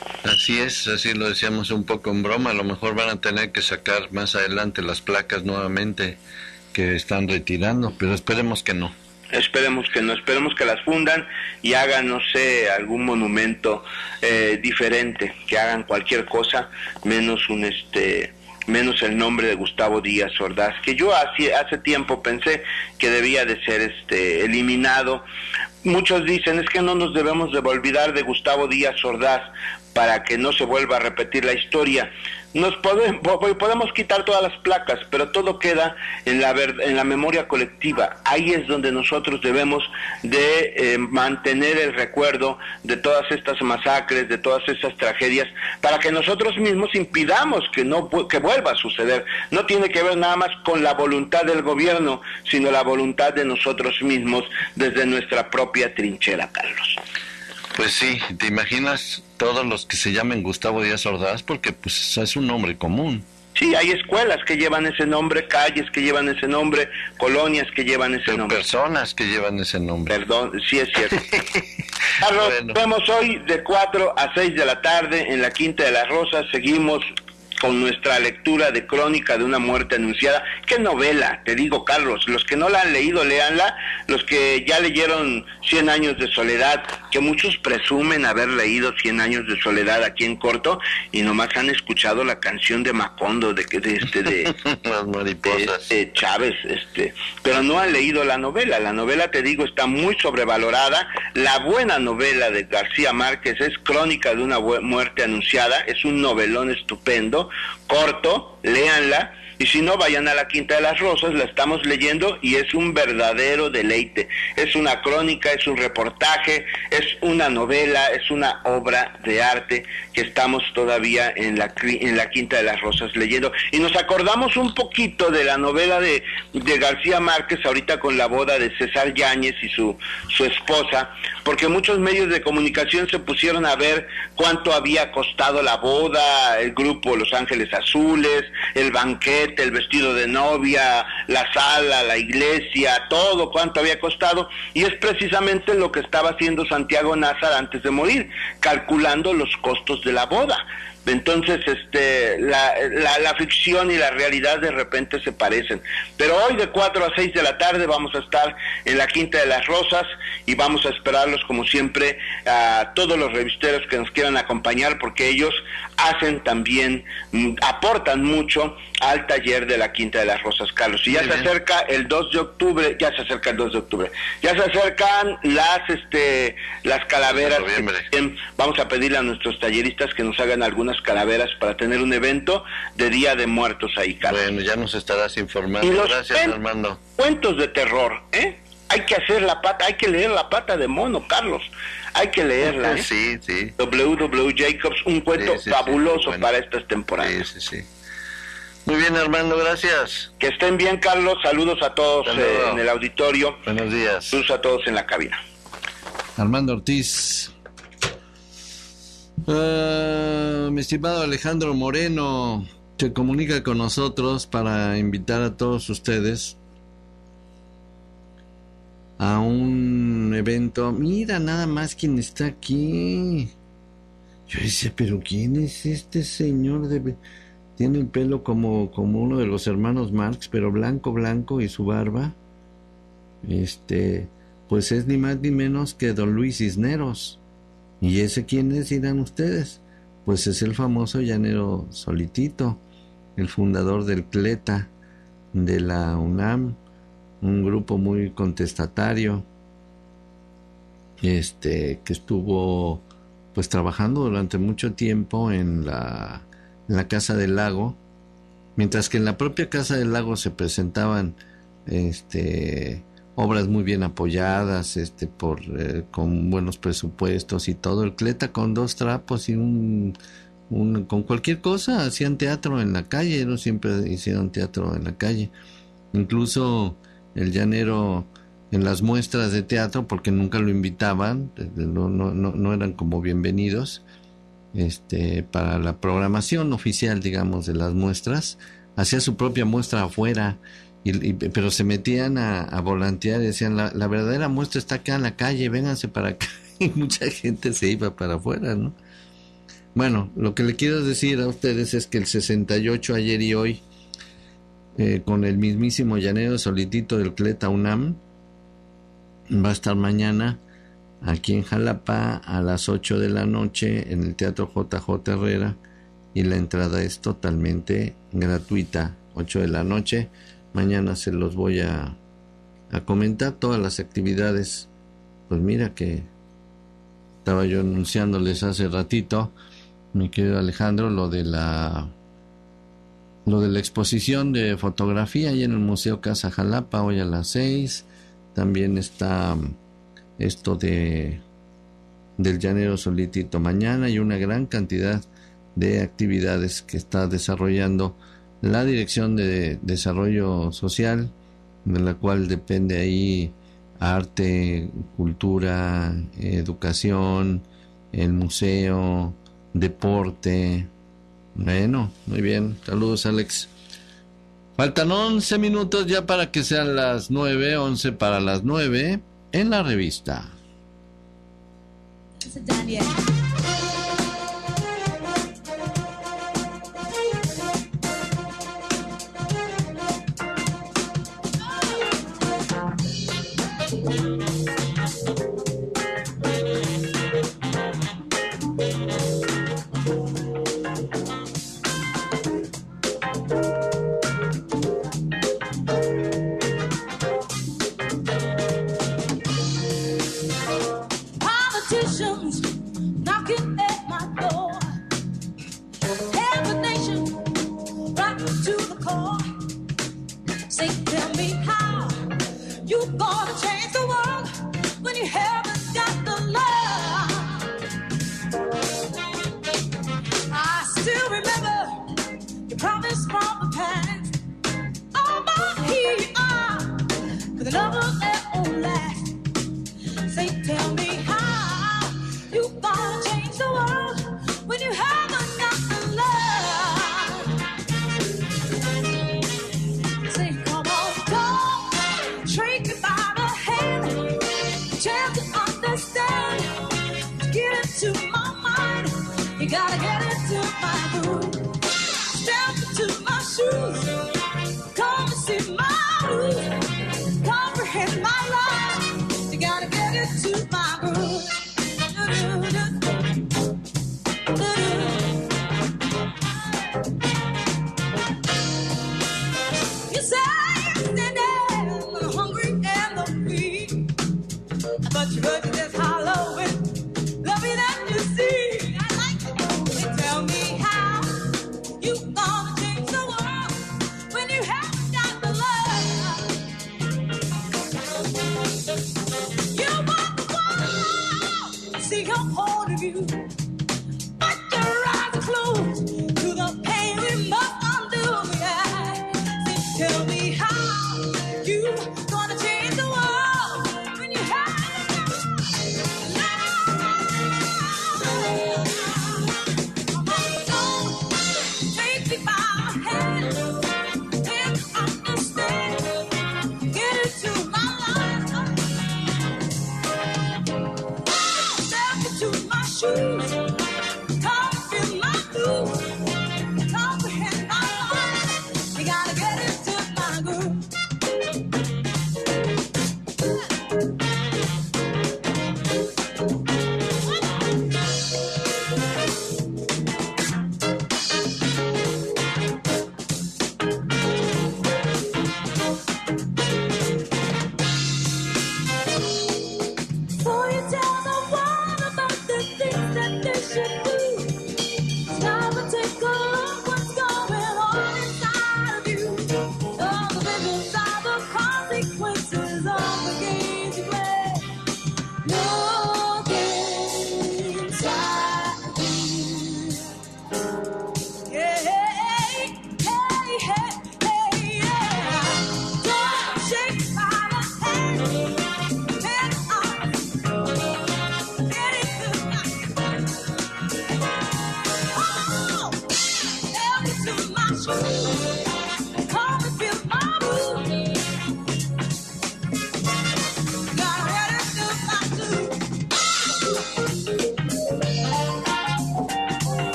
[SPEAKER 4] Así es, así lo decíamos un poco en broma, a lo mejor van a tener que sacar más adelante las placas nuevamente que están retirando, pero esperemos que no.
[SPEAKER 7] Esperemos que no, esperemos que las fundan y hagan, no sé, algún monumento eh, diferente, que hagan cualquier cosa, menos un este... menos el nombre de Gustavo Díaz Ordaz, que yo hace, hace tiempo pensé que debía de ser este eliminado. Muchos dicen, es que no nos debemos de olvidar de Gustavo Díaz Ordaz para que no se vuelva a repetir la historia. Nos podemos, podemos quitar todas las placas, pero todo queda en la ver, en la memoria colectiva. Ahí es donde nosotros debemos de eh, mantener el recuerdo de todas estas masacres, de todas estas tragedias, para que nosotros mismos impidamos que no que vuelva a suceder. No tiene que ver nada más con la voluntad del gobierno, sino la voluntad de nosotros mismos desde nuestra propia trinchera, Carlos.
[SPEAKER 4] Pues sí, ¿te imaginas todos los que se llamen Gustavo Díaz Ordaz? Porque pues es un nombre común.
[SPEAKER 7] Sí, hay escuelas que llevan ese nombre, calles que llevan ese nombre, colonias que llevan ese
[SPEAKER 4] Pero
[SPEAKER 7] nombre.
[SPEAKER 4] Personas que llevan ese nombre.
[SPEAKER 7] Perdón, sí es cierto. Carlos, bueno. Vemos hoy de cuatro a seis de la tarde en la Quinta de las Rosas, seguimos con nuestra lectura de Crónica de una muerte anunciada. ¡Qué novela! Te digo, Carlos, los que no la han leído, léanla. Los que ya leyeron Cien años de soledad, que muchos presumen haber leído Cien años de soledad aquí en corto, y nomás han escuchado la canción de Macondo, de, de este, de...
[SPEAKER 4] Las mariposas.
[SPEAKER 7] De, de Chávez, este... Pero no han leído la novela. La novela, te digo, está muy sobrevalorada. La buena novela de García Márquez es Crónica de una muerte anunciada. Es un novelón estupendo, corto, léanla, y si no, vayan a la Quinta de las Rosas, la estamos leyendo y es un verdadero deleite. Es una crónica, es un reportaje, es una novela, es una obra de arte que estamos todavía en la en la Quinta de las Rosas leyendo. Y nos acordamos un poquito de la novela de, de García Márquez ahorita con la boda de César Yáñez y su, su esposa, porque muchos medios de comunicación se pusieron a ver cuánto había costado la boda, el grupo Los Ángeles Azules, el banquete, el vestido de novia, la sala, la iglesia, todo cuánto había costado, y es precisamente lo que estaba haciendo Santiago Nazar antes de morir, calculando los costos de la boda. Entonces, este, la, la, la ficción y la realidad de repente se parecen. Pero hoy de cuatro a seis de la tarde vamos a estar en la Quinta de las Rosas y vamos a esperarlos como siempre a todos los revisteros que nos quieran acompañar, porque ellos hacen también, aportan mucho al taller de la Quinta de las Rosas, Carlos. Y ya se acerca el dos de octubre, ya se acerca el dos de octubre, ya se acercan las este las calaveras. Que, vamos a pedirle a nuestros talleristas que nos hagan algunas calaveras para tener un evento de Día de Muertos ahí, Carlos.
[SPEAKER 4] Bueno, ya nos estarás informando.
[SPEAKER 7] Y los
[SPEAKER 4] Gracias,
[SPEAKER 7] cuen-
[SPEAKER 4] Armando.
[SPEAKER 7] Cuentos de terror, ¿eh? Hay que hacer la pata, hay que leer La Pata de Mono, Carlos. Hay que leerla, ¿eh?
[SPEAKER 4] Sí, sí.
[SPEAKER 7] W W Jacobs, un cuento
[SPEAKER 4] Sí, sí,
[SPEAKER 7] fabuloso
[SPEAKER 4] sí, bueno.
[SPEAKER 7] para estas temporadas.
[SPEAKER 4] Sí, sí, sí. Muy bien, Armando, gracias.
[SPEAKER 7] Que estén bien, Carlos. Saludos a todos eh, en el auditorio.
[SPEAKER 4] Buenos días.
[SPEAKER 7] Saludos a todos en la cabina.
[SPEAKER 4] Armando Ortiz. Uh, mi estimado Alejandro Moreno se comunica con nosotros para invitar a todos ustedes a un evento. Mira nada más quién está aquí. Yo decía, pero ¿quién es este señor? De... Tiene el pelo como, como uno de los hermanos Marx, pero blanco, blanco, y su barba. Este, pues es ni más ni menos que don Luis Cisneros. ¿Y ese quién es, dirán ustedes? Pues es el famoso llanero Solitito, el fundador del CLETA, de la UNAM, un grupo muy contestatario, este, que estuvo pues trabajando durante mucho tiempo en la, en la Casa del Lago, mientras que en la propia Casa del Lago se presentaban este obras muy bien apoyadas, este por eh, con buenos presupuestos y todo. El CLETA con dos trapos y un, un con cualquier cosa hacían teatro en la calle, no siempre hicieron teatro en la calle. Incluso el llanero en las muestras de teatro, porque nunca lo invitaban, no, no, no, no eran como bienvenidos este para la programación oficial, digamos, de las muestras, hacía su propia muestra afuera. Y, y, pero se metían a, a volantear y decían, la, la verdadera muestra está acá en la calle, vénganse para acá, y mucha gente se iba para afuera, ¿no? Bueno, lo que le quiero decir a ustedes es que el sesenta y ocho ayer y hoy, eh, con el mismísimo llanero solitito del Cleta UNAM, va a estar mañana aquí en Jalapa a las ocho de la noche en el Teatro J J Herrera, y la entrada es totalmente gratuita, ocho de la noche. Mañana se los voy a, a comentar todas las actividades. Pues mira que estaba yo anunciándoles hace ratito, mi querido Alejandro, lo de la lo de la exposición de fotografía ahí en el Museo Casa Jalapa hoy a las seis. También está esto de del llanero solitito mañana, y una gran cantidad de actividades que está desarrollando la Dirección de Desarrollo Social, de la cual depende ahí arte, cultura, educación, el museo, deporte. Bueno, muy bien, saludos Alex. Faltan once minutos ya para que sean las nueve, once para las nueve en la revista.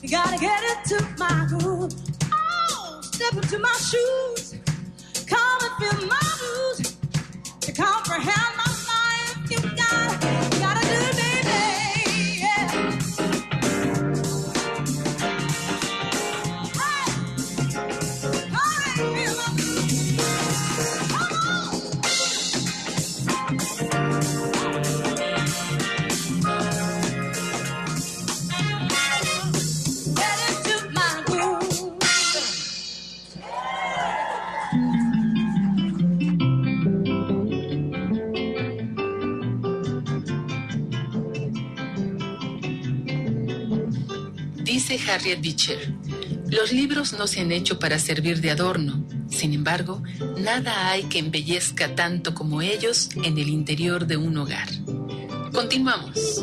[SPEAKER 3] You gotta get into my groove. Oh, step into my shoes. Come and feel my blues. To comprehend my life, you gotta, you gotta do it, baby. Yeah. Hey, all right, feel my blues. Come on. Get into my groove.
[SPEAKER 5] Dice Harriet Beecher, los libros no se han hecho para servir de adorno. Sin embargo, nada hay que embellezca tanto como ellos en el interior de un hogar. Continuamos.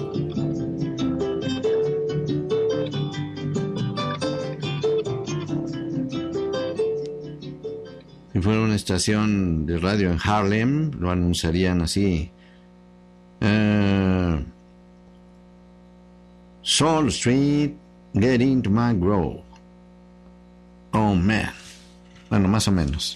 [SPEAKER 4] Si fuera una estación de radio en Harlem, lo anunciarían así. Uh, Soul Street, get into my grove. Oh, man. Bueno, más o menos.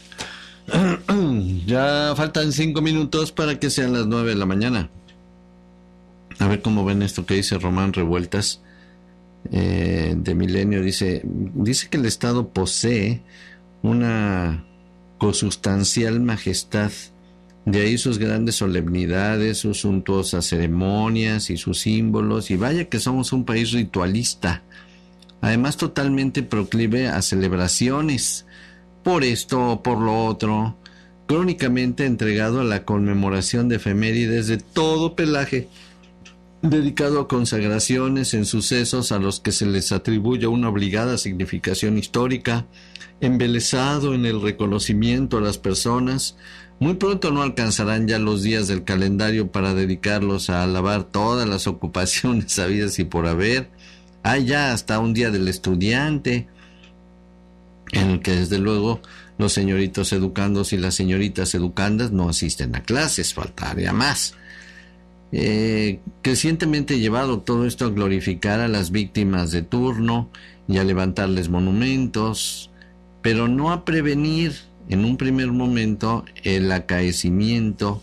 [SPEAKER 4] Ya faltan cinco minutos para que sean las nueve de la mañana. A ver cómo ven esto que dice Román Revueltas, eh, de Milenio. Dice, dice que el Estado posee una consustancial majestad, de ahí sus grandes solemnidades, sus suntuosas ceremonias y sus símbolos, y vaya que somos un país ritualista, además totalmente proclive a celebraciones, por esto o por lo otro, crónicamente entregado a la conmemoración de efemérides de todo pelaje, dedicado a consagraciones en sucesos a los que se les atribuye una obligada significación histórica, embelesado en el reconocimiento a las personas. Muy pronto no alcanzarán ya los días del calendario para dedicarlos a alabar todas las ocupaciones habidas y por haber. Hay ya hasta un día del estudiante, en el que desde luego los señoritos educandos y las señoritas educandas no asisten a clases, faltaría más. Eh, crecientemente llevado todo esto a glorificar a las víctimas de turno y a levantarles monumentos, pero no a prevenir en un primer momento el acaecimiento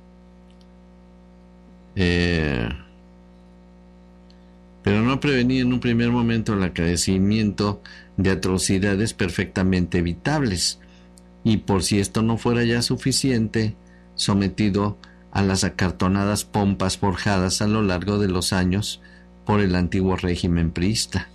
[SPEAKER 4] eh, pero no prevenir en un primer momento el acaecimiento de atrocidades perfectamente evitables, y por si esto no fuera ya suficiente, sometido a las acartonadas pompas forjadas a lo largo de los años por el antiguo régimen priista.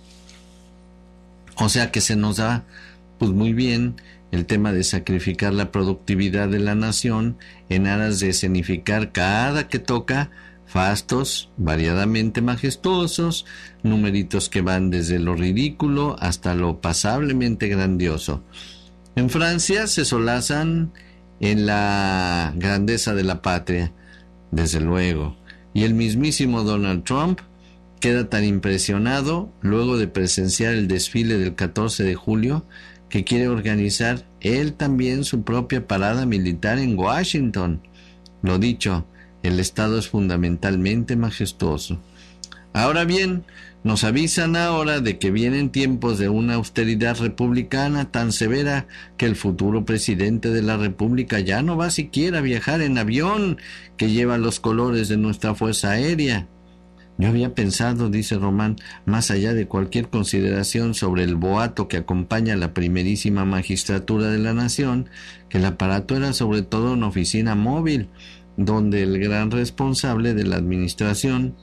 [SPEAKER 4] O sea que se nos da pues muy bien el tema de sacrificar la productividad de la nación en aras de escenificar cada que toca fastos variadamente majestuosos, numeritos que van desde lo ridículo hasta lo pasablemente grandioso. En Francia se solazan en la grandeza de la patria, desde luego, y el mismísimo Donald Trump queda tan impresionado luego de presenciar el desfile del catorce de julio que quiere organizar él también su propia parada militar en Washington. Lo dicho, el Estado es fundamentalmente majestuoso. Ahora bien, nos avisan ahora de que vienen tiempos de una austeridad republicana tan severa que el futuro presidente de la República ya no va siquiera a viajar en avión que lleva los colores de nuestra Fuerza Aérea. Yo había pensado, dice Román, más allá de cualquier consideración sobre el boato que acompaña a la primerísima magistratura de la nación, que el aparato era sobre todo una oficina móvil, donde el gran responsable de la administración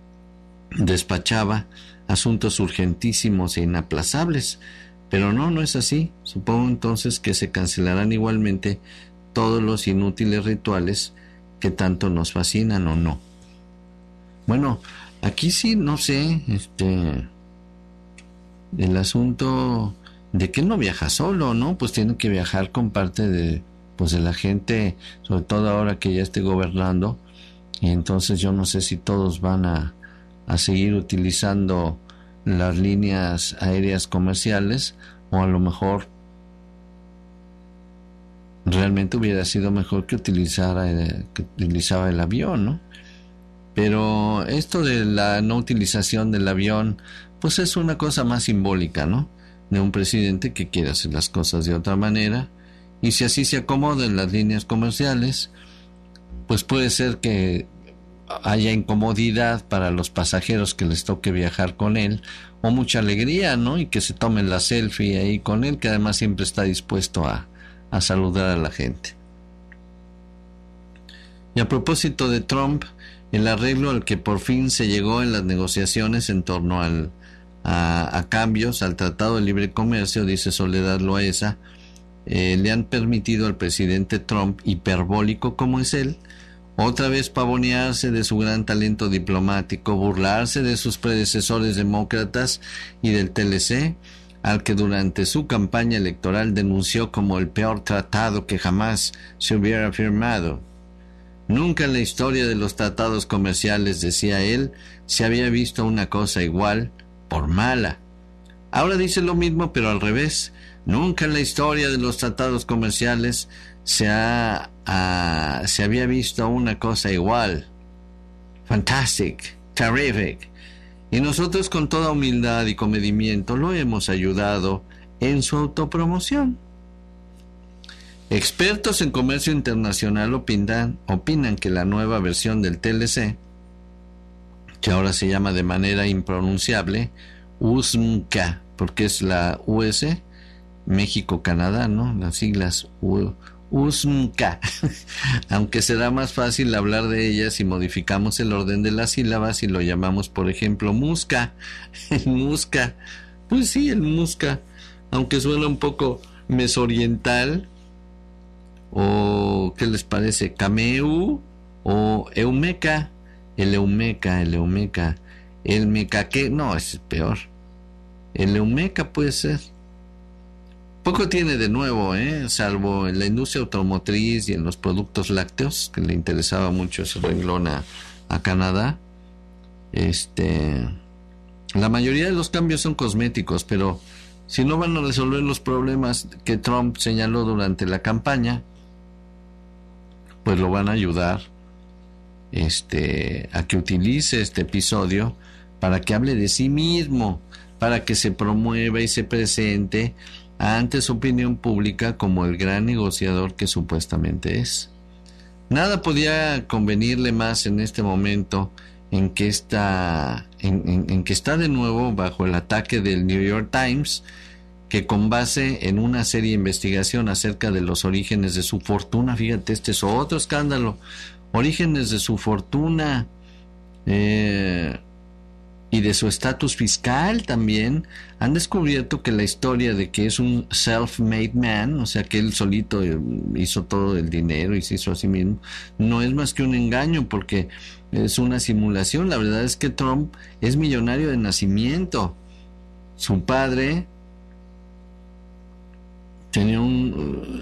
[SPEAKER 4] despachaba asuntos urgentísimos e inaplazables. Pero no, no es así. Supongo entonces que se cancelarán igualmente todos los inútiles rituales que tanto nos fascinan, ¿o no? Bueno, aquí sí, no sé, este, el asunto de que él no viaja solo, ¿no? Pues tiene que viajar con parte de, pues de la gente, sobre todo ahora que ya esté gobernando, y entonces yo no sé si todos van a, a seguir utilizando las líneas aéreas comerciales, o a lo mejor realmente hubiera sido mejor que utilizara, que utilizaba el avión, ¿no? Pero esto de la no utilización del avión, pues es una cosa más simbólica, ¿no? De un presidente que quiere hacer las cosas de otra manera, y si así se acomodan las líneas comerciales, pues puede ser que haya incomodidad para los pasajeros que les toque viajar con él, o mucha alegría, ¿no? Y que se tomen la selfie ahí con él, que además siempre está dispuesto a, a saludar a la gente. Y a propósito de Trump, el arreglo al que por fin se llegó en las negociaciones en torno al, a, a cambios al Tratado de Libre Comercio, dice Soledad Loaesa, eh, le han permitido al presidente Trump, hiperbólico como es él, otra vez pavonearse de su gran talento diplomático, burlarse de sus predecesores demócratas y del T L C, al que durante su campaña electoral denunció como el peor tratado que jamás se hubiera firmado. Nunca en la historia de los tratados comerciales, decía él, se había visto una cosa igual por mala. Ahora dice lo mismo, pero al revés. Nunca en la historia de los tratados comerciales se, ha, uh, se había visto una cosa igual. Fantastic, terrific. Y nosotros con toda humildad y comedimiento lo hemos ayudado en su autopromoción. Expertos en comercio internacional opinan, opinan que la nueva versión del T L C, que ahora se llama de manera impronunciable U S M C A, porque es la U S, México-Canadá, ¿no? Las siglas U, U S M C A. Aunque será más fácil hablar de ellas si modificamos el orden de las sílabas y lo llamamos, por ejemplo, Musca. El Musca. Pues sí, el Musca. Aunque suena un poco mesoriental. O, ¿qué les parece? Cameu o Eumeca. El Eumeca, el Eumeca. El Mecaque, no, es peor. El Eumeca puede ser. Poco tiene de nuevo, ¿eh? Salvo en la industria automotriz y en los productos lácteos, que le interesaba mucho ese renglón a, a Canadá. Este, la mayoría de los cambios son cosméticos, pero si no van a resolver los problemas que Trump señaló durante la campaña, pues lo van a ayudar este, a que utilice este episodio para que hable de sí mismo, para que se promueva y se presente ante su opinión pública como el gran negociador que supuestamente es. Nada podía convenirle más en este momento en que está, en, en, en que está de nuevo bajo el ataque del New York Times, que con base en una seria investigación acerca de los orígenes de su fortuna, fíjate, este es otro escándalo, orígenes de su fortuna eh, y de su estatus fiscal también, han descubierto que la historia de que es un self-made man, o sea que él solito hizo todo el dinero y se hizo a sí mismo, no es más que un engaño, porque es una simulación. La verdad es que Trump es millonario de nacimiento. Su padre tenía un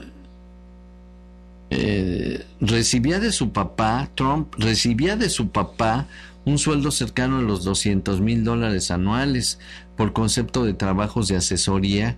[SPEAKER 4] eh, recibía de su papá, Trump recibía de su papá un sueldo cercano a los doscientos mil dólares anuales por concepto de trabajos de asesoría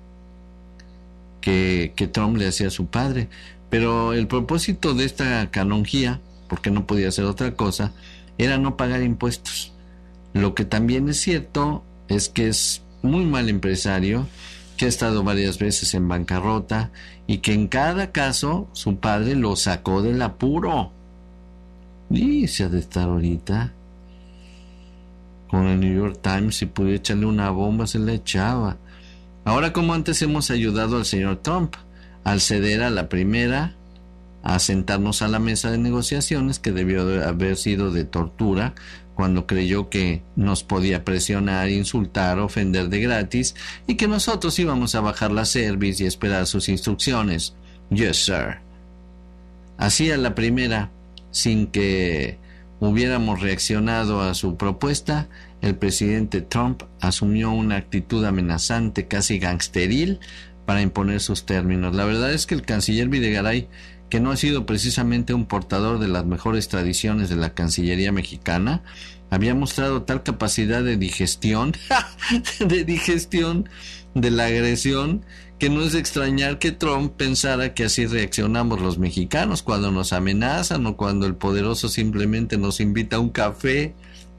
[SPEAKER 4] que, que Trump le hacía a su padre. Pero el propósito de esta canonjía, porque no podía hacer otra cosa, era no pagar impuestos. Lo que también es cierto es que es muy mal empresario, que ha estado varias veces en bancarrota y que en cada caso su padre lo sacó del apuro. Y se ha de estar ahorita con el New York Times, si pudiera echarle una bomba se la echaba. Ahora, como antes, hemos ayudado al señor Trump al ceder a la primera, a sentarnos a la mesa de negociaciones, que debió de haber sido de tortura, cuando creyó que nos podía presionar, insultar, ofender de gratis, y que nosotros íbamos a bajar la cerviz y esperar sus instrucciones. Yes, sir. Así a la primera, sin que hubiéramos reaccionado a su propuesta, el presidente Trump asumió una actitud amenazante, casi gangsteril, para imponer sus términos. La verdad es que el canciller Videgaray, que no ha sido precisamente un portador de las mejores tradiciones de la Cancillería mexicana, había mostrado tal capacidad de digestión, de digestión de la agresión, que no es de extrañar que Trump pensara que así reaccionamos los mexicanos cuando nos amenazan o cuando el poderoso simplemente nos invita a un café.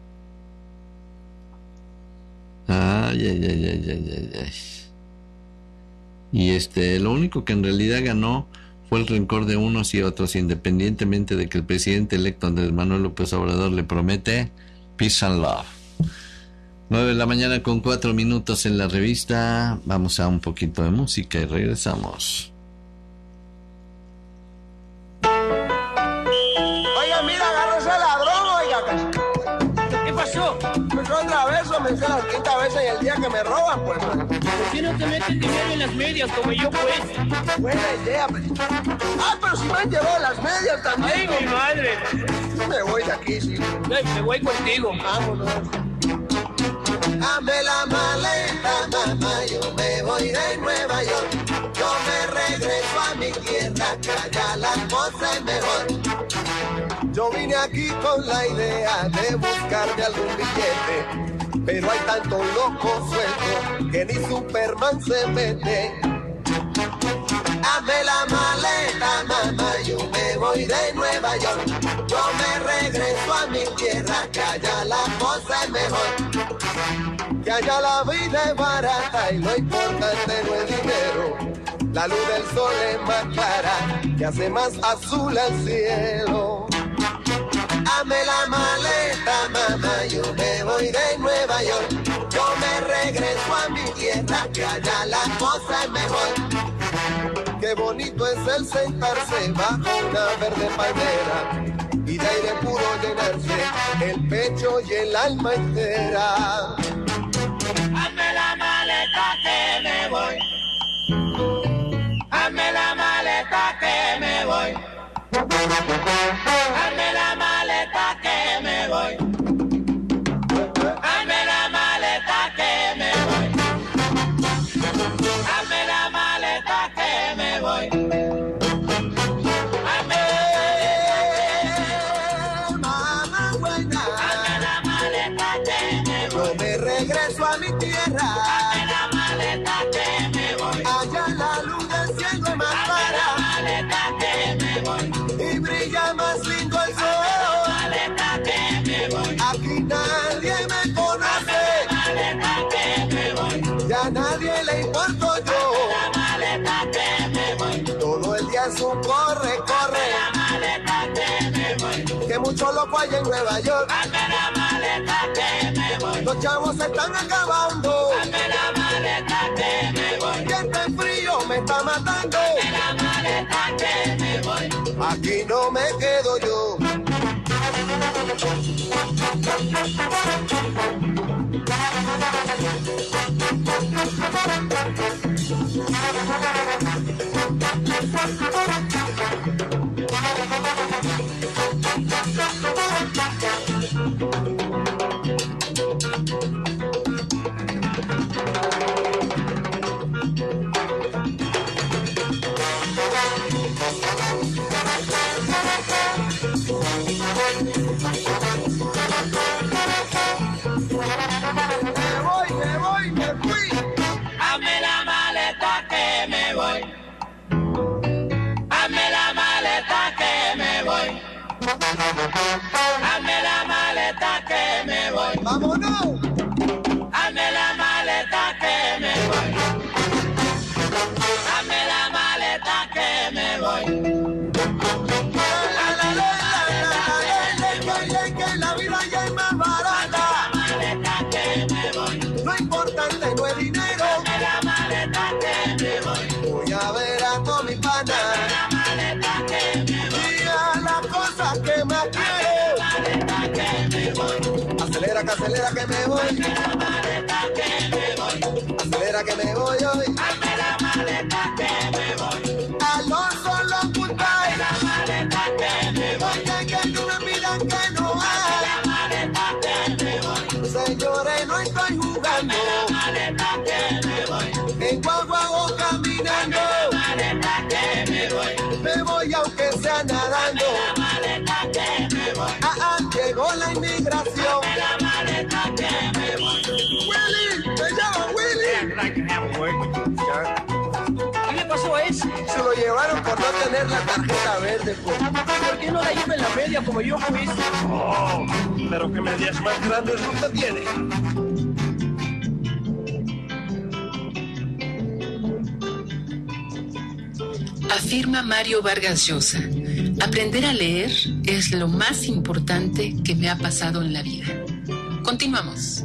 [SPEAKER 4] Ay, ay, ay, ay, ay, ay. Y este, lo único que en realidad ganó fue el rencor de unos y otros, independientemente de que el presidente electo Andrés Manuel López Obrador le promete peace and love. nueve de la mañana con cuatro minutos en la revista. Vamos a un poquito de música y regresamos.
[SPEAKER 8] Oiga, mira, agarró ese ladrón, oiga.
[SPEAKER 9] ¿Qué pasó?
[SPEAKER 8] Pues otra vez, o me hice la quinta vez en el día que me roban, pues.
[SPEAKER 9] ¿Por qué no te metes dinero en las medias como yo, pues?
[SPEAKER 8] Buena idea, pues. Ah, pero si me han llevado las medias también.
[SPEAKER 9] ¡Ay, mi madre!
[SPEAKER 8] Me voy de aquí, sí.
[SPEAKER 9] Ay, me voy contigo.
[SPEAKER 8] Vámonos. Dame la maleta, mamá, yo me voy de Nueva York. Yo me regreso a mi tierra, que allá la cosa es mejor. Yo vine aquí con la idea de buscarme algún billete, pero hay tantos locos sueltos que ni Superman se mete. Dame la maleta, mamá, yo me voy de Nueva York. Yo me regreso a mi tierra, que allá la cosa es mejor. Que allá la vida es barata y lo importante no es dinero. La luz del sol es más clara, que hace más azul el cielo. Dame la maleta, mamá, yo me voy de Nueva York. Yo me regreso a mi tierra, que allá la cosa es mejor. Qué bonito es el sentarse bajo una verde palmera y de aire puro llenarse el pecho y el alma entera.
[SPEAKER 9] Hazme la maleta que me voy. Hazme la maleta que me voy. Hazme la maleta que me voy. Hazme la maleta que me voy. Hazme la maleta que me voy. Hazme,
[SPEAKER 8] mamá buena,
[SPEAKER 9] hazme la maleta que me voy.
[SPEAKER 8] yo me regreso a mi tierra.
[SPEAKER 9] Hazme la maleta que me voy.
[SPEAKER 8] Allá la luz del cielo es más
[SPEAKER 9] Hazme la
[SPEAKER 8] clara
[SPEAKER 9] maleta que me voy.
[SPEAKER 8] y brilla más lindo el
[SPEAKER 9] Hazme la
[SPEAKER 8] sol.
[SPEAKER 9] maleta que me voy.
[SPEAKER 8] Aquí nadie me conoce,
[SPEAKER 9] Maleta que me voy.
[SPEAKER 8] ya a nadie le importo yo.
[SPEAKER 9] La maleta que me voy.
[SPEAKER 8] Todo el día es un corre, corre,
[SPEAKER 9] La maleta que me voy.
[SPEAKER 8] que mucho loco hay en Nueva York.
[SPEAKER 9] Hazme la maleta que me voy.
[SPEAKER 8] Los chavos se están acabando,
[SPEAKER 9] Hazme la maleta que me voy.
[SPEAKER 8] que este frío me está matando.
[SPEAKER 9] La maleta que me voy.
[SPEAKER 8] Aquí no me quedo yo. Me voy, me voy, me fui.
[SPEAKER 9] Hazme la maleta que me voy. Hazme la maleta que me voy. Hazme la maleta que me voy.
[SPEAKER 8] ¡Vámonos!
[SPEAKER 9] Hazme la maleta que me voy. Hazme la maleta que me voy.
[SPEAKER 8] La, la, la, la, la, la, la, la, que la vida ya es más barata.
[SPEAKER 9] La maleta que me voy.
[SPEAKER 8] Lo importante no es dinero.
[SPEAKER 9] Hazme la maleta que me voy.
[SPEAKER 8] Voy a ver a todos mis panas
[SPEAKER 9] La maleta que me voy.
[SPEAKER 8] y a las cosas que más quiero.
[SPEAKER 9] La maleta que me voy.
[SPEAKER 8] Acelera, que acelera que me voy.
[SPEAKER 9] La maleta que me voy.
[SPEAKER 8] Acelera que me voy hoy.
[SPEAKER 9] Hazme la maleta que me voy.
[SPEAKER 8] A los solo puntais.
[SPEAKER 9] La maleta que me voy.
[SPEAKER 8] Porque que no me pidan que no hay.
[SPEAKER 9] La maleta que me voy.
[SPEAKER 8] Señores, no estoy jugando.
[SPEAKER 9] La maleta que me voy.
[SPEAKER 8] En guagua o caminando.
[SPEAKER 9] La maleta que me voy.
[SPEAKER 8] Me voy aunque sea nadando.
[SPEAKER 9] La maleta que me voy.
[SPEAKER 8] Ah, ah, llegó la inmigración.
[SPEAKER 9] La
[SPEAKER 10] fue, ya.
[SPEAKER 11] ¿Qué le pasó a ese?
[SPEAKER 10] Se lo llevaron por no tener la tarjeta verde, pues.
[SPEAKER 11] ¿Por qué no la lleva en la media como yo, pues?
[SPEAKER 10] Oh, pero que medias más grandes nunca tiene.
[SPEAKER 5] Afirma Mario Vargas Llosa: aprender a leer es lo más importante que me ha pasado en la vida. Continuamos.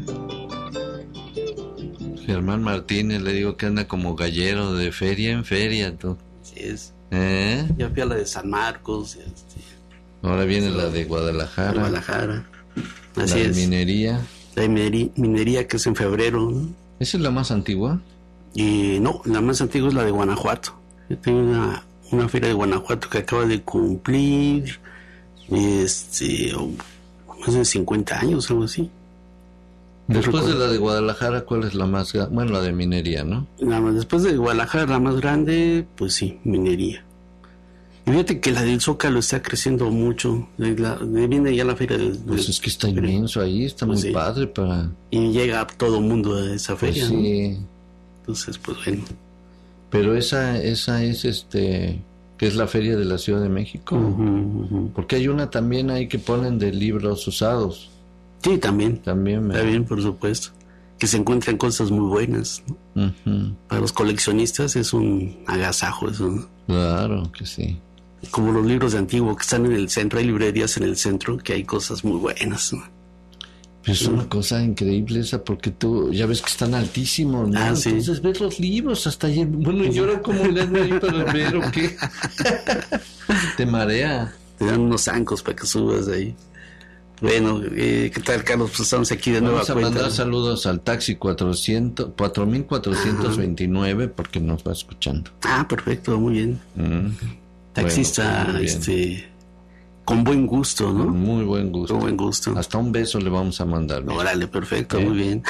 [SPEAKER 4] Germán Martínez, le digo que anda como gallero de feria en feria, tú.
[SPEAKER 12] Sí es.
[SPEAKER 4] ¿Eh?
[SPEAKER 12] Ya fui a la de San Marcos. Este,
[SPEAKER 4] Ahora viene la de Guadalajara.
[SPEAKER 12] Guadalajara. Así
[SPEAKER 4] la de
[SPEAKER 12] es.
[SPEAKER 4] minería.
[SPEAKER 12] La de minería, minería que es en febrero, ¿no?
[SPEAKER 4] ¿Esa es la más antigua?
[SPEAKER 12] Y no, la más antigua es la de Guanajuato. Yo tengo una, una feria de Guanajuato que acaba de cumplir este más de cincuenta años, algo así.
[SPEAKER 4] Después de la de Guadalajara, ¿cuál es la más grande? Bueno, la de minería, ¿no?
[SPEAKER 12] Nada más, después de Guadalajara, la más grande, pues sí, minería. Y fíjate que la del Zócalo está creciendo mucho. De la, de, viene ya la feria del...
[SPEAKER 4] Pues
[SPEAKER 12] del,
[SPEAKER 4] es que está inmenso ahí, está
[SPEAKER 12] pues
[SPEAKER 4] muy
[SPEAKER 12] sí.
[SPEAKER 4] padre para...
[SPEAKER 12] Y llega todo el mundo a esa feria,
[SPEAKER 4] pues sí.
[SPEAKER 12] ¿no? Entonces, pues bueno.
[SPEAKER 4] Pero esa, esa es este... que es la feria de la Ciudad de México.
[SPEAKER 12] Uh-huh, uh-huh.
[SPEAKER 4] Porque hay una también ahí que ponen de libros usados.
[SPEAKER 12] Sí, también.
[SPEAKER 4] También, me...
[SPEAKER 12] También, por supuesto. Que se encuentran cosas muy buenas, ¿no?
[SPEAKER 4] Uh-huh.
[SPEAKER 12] Para los coleccionistas es un agasajo eso, ¿no?
[SPEAKER 4] Claro que sí.
[SPEAKER 12] Como los libros de antiguo que están en el centro, hay librerías en el centro que hay cosas muy buenas, ¿no?
[SPEAKER 4] Pero es una cosa increíble esa, porque tú ya ves que están altísimos, ¿no?
[SPEAKER 12] Ah, sí.
[SPEAKER 4] Entonces ves los libros hasta allí. Bueno, ¿y ahora cómo le dan ahí para ver o qué? Te marea.
[SPEAKER 12] Te dan unos zancos para que subas ahí. Bueno, eh, ¿qué tal, Carlos? Pues estamos aquí de nueva
[SPEAKER 4] cuenta. Vamos a mandar saludos al taxi cuatrocientos, cuatro mil cuatrocientos veintinueve porque nos va escuchando.
[SPEAKER 12] Ah, perfecto, muy bien.
[SPEAKER 4] Mm.
[SPEAKER 12] Taxista,
[SPEAKER 4] bueno, pues,
[SPEAKER 12] este, con buen gusto, ¿no?
[SPEAKER 4] Con muy buen gusto.
[SPEAKER 12] Con buen gusto.
[SPEAKER 4] Hasta un beso le vamos a mandar.
[SPEAKER 12] ¿Ves? Órale, perfecto, ¿eh? Muy bien.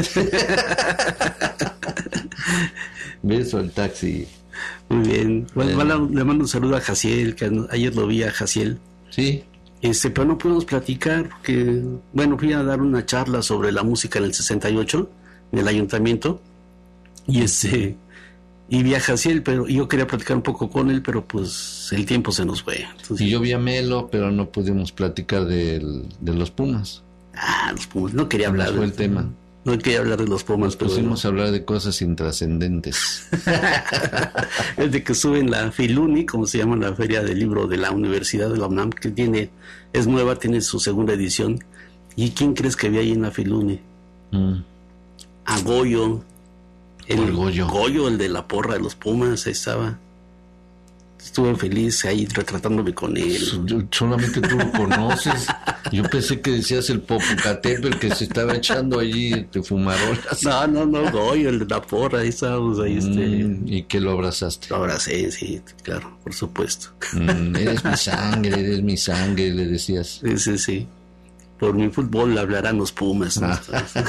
[SPEAKER 4] Beso al taxi.
[SPEAKER 12] Muy bien. Bueno, bueno, le mando un saludo a Jaciel, que ayer lo vi a Jaciel.
[SPEAKER 4] Sí.
[SPEAKER 12] Este, pero no pudimos platicar porque, bueno, fui a dar una charla sobre la música en el sesenta y ocho en el ayuntamiento y este y vi a Jaciel, pero yo quería platicar un poco con él, pero pues el tiempo se nos fue. Entonces,
[SPEAKER 4] y yo vi a Melo, pero no pudimos platicar de, de los Pumas.
[SPEAKER 12] Ah, los Pumas, no quería hablar.
[SPEAKER 4] Fue el tema.
[SPEAKER 12] No quería hablar de los Pumas, pero
[SPEAKER 4] pusimos a hablar de cosas intrascendentes.
[SPEAKER 12] Es de que sube en la Filuni, como se llama la feria del libro de la Universidad de la UNAM, que tiene, es nueva, tiene su segunda edición. ¿Y quién crees que había ahí en la Filuni?
[SPEAKER 4] Mm.
[SPEAKER 12] A Goyo. El,
[SPEAKER 4] el Goyo.
[SPEAKER 12] Goyo, el de la porra de los Pumas, ahí estaba. Estuve feliz ahí retratándome con él.
[SPEAKER 4] Yo, solamente tú lo conoces. Yo pensé que decías el Popocatépetl, el que se estaba echando allí de fumarolas.
[SPEAKER 12] No, no, no, Goyo, el de la porra, ahí estábamos ahí. Este...
[SPEAKER 4] Mm, ¿y que lo abrazaste?
[SPEAKER 12] Lo abracé, sí, claro, por supuesto.
[SPEAKER 4] Mm, eres mi sangre, eres mi sangre, le decías.
[SPEAKER 12] Sí, sí, sí. Por mi fútbol hablarán los Pumas, ¿no?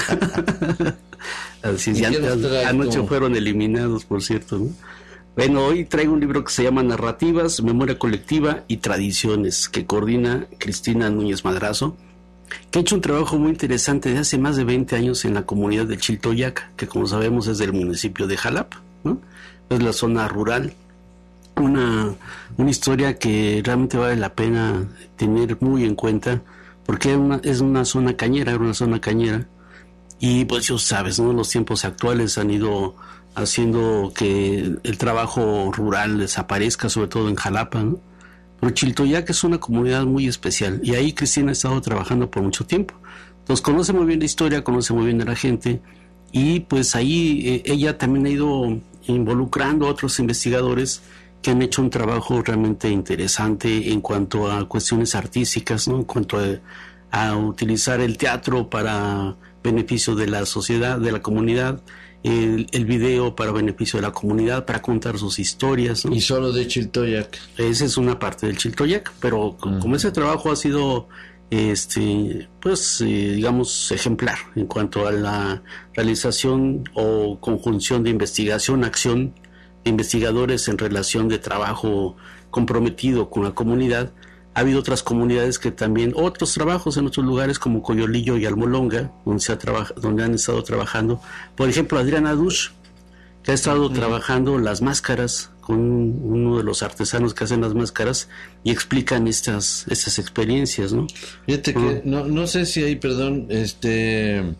[SPEAKER 12] Así es, ya, anoche fueron eliminados, por cierto, ¿no? Bueno, hoy traigo un libro que se llama Narrativas, Memoria Colectiva y Tradiciones, que coordina Cristina Núñez Madrazo, que ha hecho un trabajo muy interesante de hace más de veinte años en la comunidad de Chiltoyac, que como sabemos es del municipio de Jalapa, ¿no? Es la zona rural. Una, una historia que realmente vale la pena tener muy en cuenta, porque es una, es una zona cañera, era una zona cañera, y pues ya sabes, ¿no? Los tiempos actuales han ido haciendo que el trabajo rural desaparezca, sobre todo en Jalapa, ¿no? Pero Chiltoyac es una comunidad muy especial y ahí Cristina ha estado trabajando por mucho tiempo. Entonces conoce muy bien la historia, conoce muy bien a la gente y pues ahí eh, ella también ha ido involucrando a otros investigadores que han hecho un trabajo realmente interesante en cuanto a cuestiones artísticas, ¿no? En cuanto a, a utilizar el teatro para beneficio de la sociedad, de la comunidad, El, el video para beneficio de la comunidad, para contar sus historias, ¿no?
[SPEAKER 4] Y solo de Chiltoyac.
[SPEAKER 12] Esa es una parte del Chiltoyac, pero uh-huh. como ese trabajo ha sido, este, pues, eh, digamos, ejemplar en cuanto a la realización o conjunción de investigación, acción de investigadores en relación de trabajo comprometido con la comunidad. Ha habido otras comunidades que también, otros trabajos en otros lugares como Coyolillo y Almolonga, donde, se ha traba, donde han estado trabajando. Por ejemplo, Adriana Dush, que ha estado uh-huh. trabajando las máscaras con uno de los artesanos que hacen las máscaras y explican estas estas experiencias, ¿no?
[SPEAKER 4] Fíjate uh-huh. que no, no sé si hay, perdón, este...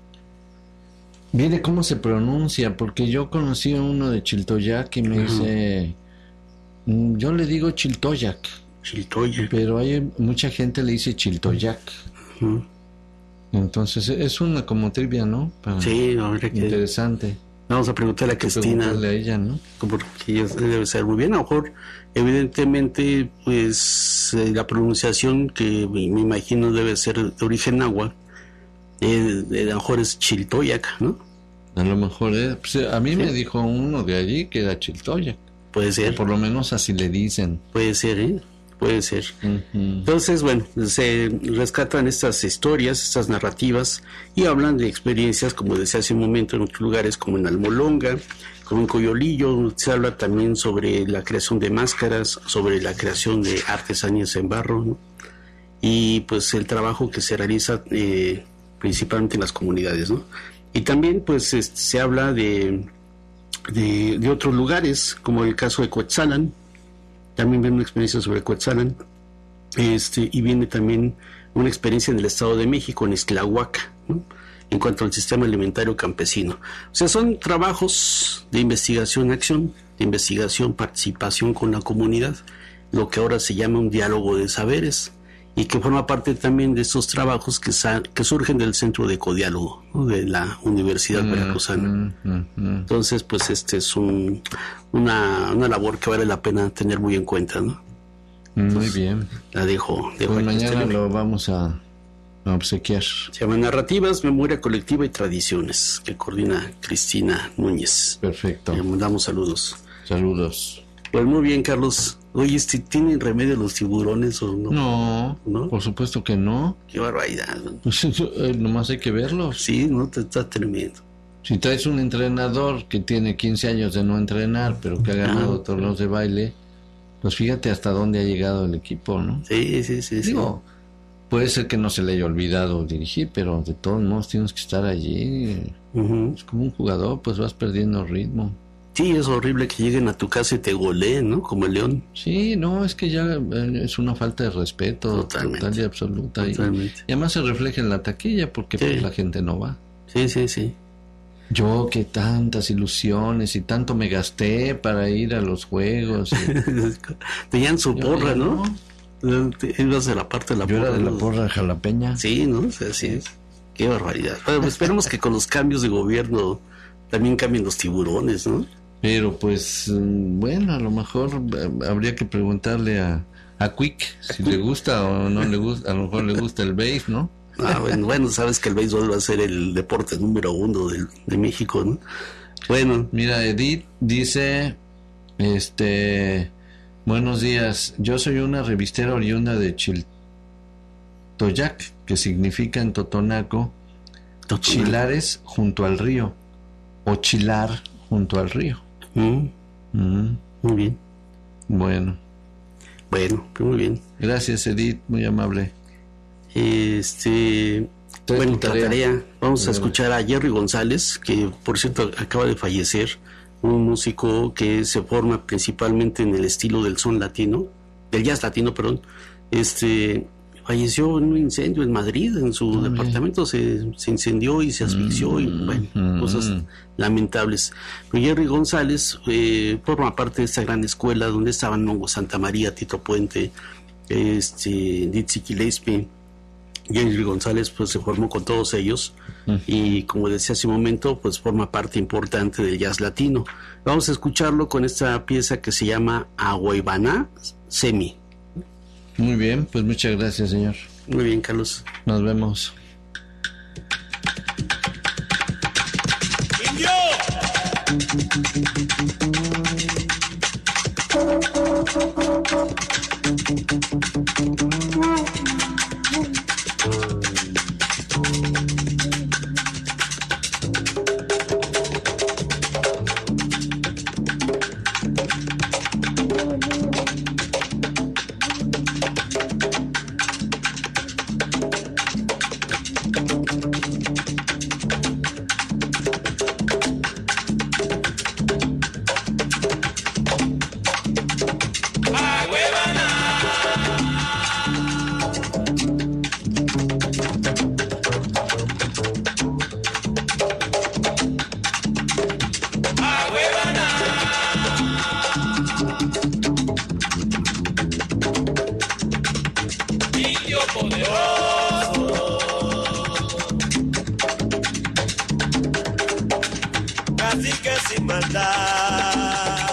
[SPEAKER 4] Mire cómo se pronuncia, porque yo conocí a uno de Chiltoyac y me uh-huh. dice... Yo le digo Chiltoyac.
[SPEAKER 12] Chiltoyac.
[SPEAKER 4] Pero hay mucha gente le dice Chiltoyac. Uh-huh. Entonces es una como trivia, ¿no? Para
[SPEAKER 12] sí, ahora que...
[SPEAKER 4] Interesante.
[SPEAKER 12] Vamos a preguntarle a Cristina.
[SPEAKER 4] Preguntarle a ella, ¿no?
[SPEAKER 12] Porque ella debe ser muy bien. A lo mejor, evidentemente, pues eh, la pronunciación que me, me imagino debe ser de origen náhuatl, eh, a lo mejor es Chiltoyac, ¿no?
[SPEAKER 4] A lo mejor es. Pues, a mí sí. me dijo uno de allí que era Chiltoyac.
[SPEAKER 12] Puede ser.
[SPEAKER 4] O por lo menos así le dicen.
[SPEAKER 12] Puede ser, ¿eh? Puede ser. Uh-huh. Entonces, bueno, se rescatan estas historias, estas narrativas, y hablan de experiencias, como decía hace un momento, en otros lugares, como en Almolonga, como en Coyolillo. Se habla también sobre la creación de máscaras, sobre la creación de artesanías en barro, ¿no? Y pues el trabajo que se realiza eh, principalmente en las comunidades, ¿no? Y también, pues, este, se habla de, de, de otros lugares, como el caso de Cuetzalan. También ven una experiencia sobre Cuetzalan, este, y viene también una experiencia en el Estado de México, en Ixtlahuaca, ¿no? En cuanto al sistema alimentario campesino. O sea, son trabajos de investigación-acción, de investigación, participación con la comunidad, lo que ahora se llama un diálogo de saberes, y que forma parte también de esos trabajos que, sa- que surgen del Centro de Codiálogo, ¿no? De la Universidad mm, Veracruzana. Mm, mm, mm. Entonces, pues este es un, una, una labor que vale la pena tener muy en cuenta, ¿no?
[SPEAKER 4] Muy Entonces, bien.
[SPEAKER 12] La dejo. dejo
[SPEAKER 4] pues mañana lo vamos a, a obsequiar.
[SPEAKER 12] Se llama Narrativas, Memoria Colectiva y Tradiciones, que coordina Cristina Núñez.
[SPEAKER 4] Perfecto.
[SPEAKER 12] Le mandamos saludos.
[SPEAKER 4] Saludos.
[SPEAKER 12] Pues muy bien, Carlos. Oye, ¿tienen remedio los tiburones o no?
[SPEAKER 4] No, ¿no? Por supuesto que no.
[SPEAKER 12] Qué barbaridad, ¿no?
[SPEAKER 4] Pues eso, eh, nomás hay que verlos.
[SPEAKER 12] Sí, no, te está tremendo.
[SPEAKER 4] Si traes un entrenador que tiene quince años de no entrenar, pero que ha ganado ah, torneos de baile, pues fíjate hasta dónde ha llegado el equipo, ¿no?
[SPEAKER 12] Sí, sí, sí.
[SPEAKER 4] Digo, sí. Puede ser que no se le haya olvidado dirigir, pero de todos modos tienes que estar allí. Uh-huh. Es como un jugador, pues vas perdiendo ritmo.
[SPEAKER 12] Sí, es horrible que lleguen a tu casa y te goleen, ¿no? Como el León.
[SPEAKER 4] Sí, no, es que ya es una falta de respeto
[SPEAKER 12] totalmente,
[SPEAKER 4] total y absoluta.
[SPEAKER 12] Totalmente.
[SPEAKER 4] Y, y además se refleja en la taquilla porque sí. Pues, la gente no va.
[SPEAKER 12] Sí, sí, sí.
[SPEAKER 4] Yo que tantas ilusiones y tanto me gasté para ir a los juegos. Y...
[SPEAKER 12] Tenían su porra, ¿no? ¿no? Ibas de la parte de la
[SPEAKER 4] Yo
[SPEAKER 12] porra.
[SPEAKER 4] Yo era de la porra jalapeña.
[SPEAKER 12] Sí, ¿no? O sea, sí. Qué barbaridad. Bueno, pues esperemos que con los cambios de gobierno también cambien los tiburones, ¿no?
[SPEAKER 4] Pero pues, bueno, a lo mejor habría que preguntarle a, a Quick si le gusta o no le gusta. A lo mejor le gusta el béis, ¿no?
[SPEAKER 12] Ah, bueno, bueno, sabes que el béisbol va a ser el deporte número uno de, de México, ¿no? Bueno.
[SPEAKER 4] Mira, Edith dice, este, buenos días, yo soy una revistera oriunda de Chiltoyac, que significa en totonaco, Totonac. Chilares junto al río, o chilar junto al río.
[SPEAKER 12] Mm. Mm. Muy bien.
[SPEAKER 4] Bueno.
[SPEAKER 12] Bueno, muy bien.
[SPEAKER 4] Gracias, Edith, muy amable.
[SPEAKER 12] Este, bueno, tarea. tarea. Vamos a escuchar a Jerry González, que por cierto acaba de fallecer, un músico que se forma principalmente en el estilo del son latino, del jazz latino, perdón. Este, falleció en un incendio en Madrid, en su oh, departamento se, se incendió y se asfixió, mm, y bueno, mm, cosas lamentables. Pero Jerry González eh, forma parte de esta gran escuela donde estaban Hugo Santa María, Tito Puente, este, Dizzy Gillespie. Jerry González pues se formó con todos ellos mm. y como decía hace un momento pues forma parte importante del jazz latino. Vamos a escucharlo con esta pieza que se llama Aguaybaná Semi.
[SPEAKER 4] Muy bien, pues muchas gracias, señor.
[SPEAKER 12] Muy bien, Carlos.
[SPEAKER 4] Nos vemos.
[SPEAKER 9] ¡Indio!
[SPEAKER 13] casi que sin maldad.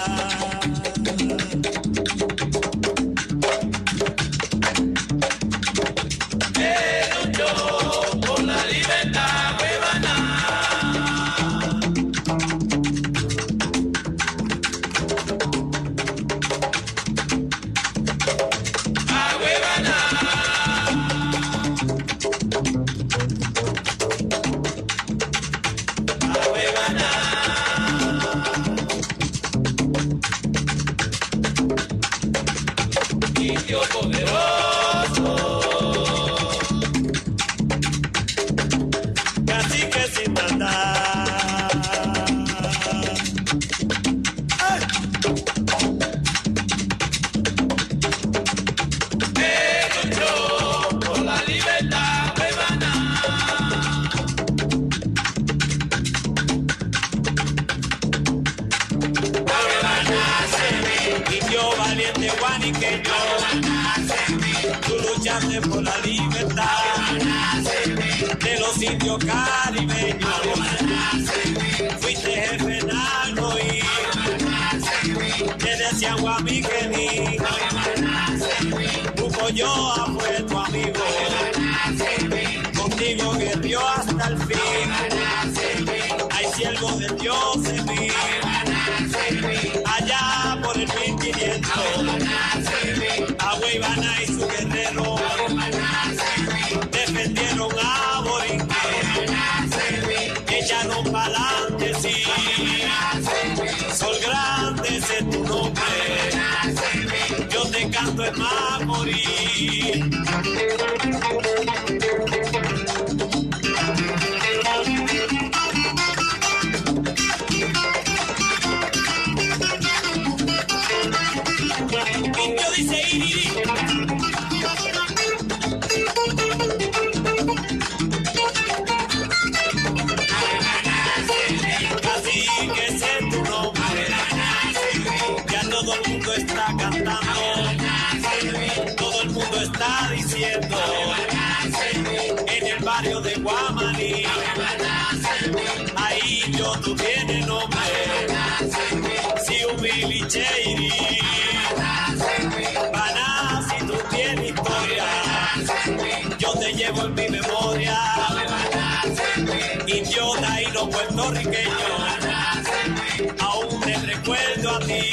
[SPEAKER 14] Por la libertad de los indios caribeños, fuiste jefe en algo y te decían Guamíquení, tu pollo fue tu amigo, contigo guerrió hasta el fin, hay siervo de Dios en mí, allá por el mil quinientos, Agua Ivana y su guerrero defendieron a Borinque, echaron pa'lante, sí, sol grande ese tu nombre, yo te canto en más morir. Indio dice Iriri. Todo el mundo está cantando, todo el mundo está diciendo, en el barrio de Guamaní, ahí yo tú tienes nombre, si humilde Cheiri, Baná, si tú tienes historia, yo te llevo en mi memoria, indio taíno puertorriqueño, aún te recuerdo a ti,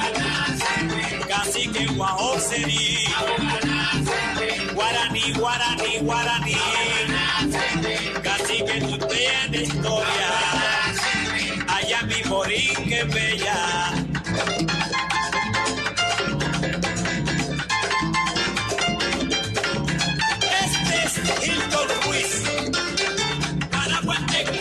[SPEAKER 14] casi que guajó serí, guaraní, guaraní, guaraní, casi que tú tienes historia, allá mi Borinque bella. Este es Hilton Ruiz, para Guateque.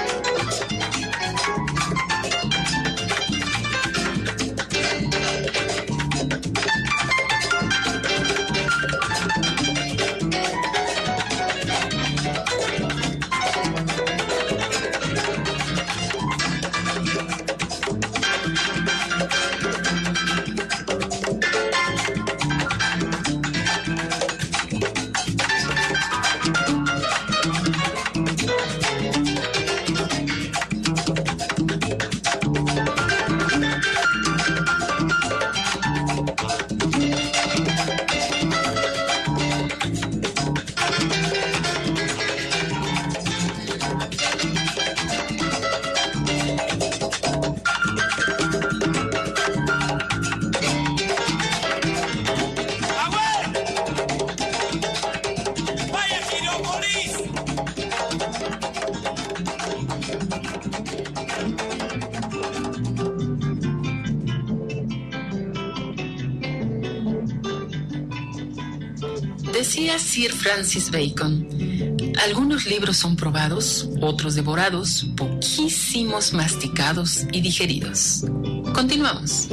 [SPEAKER 5] Decía Sir Francis Bacon, algunos libros son probados, otros devorados, poquísimos masticados y digeridos. Continuamos.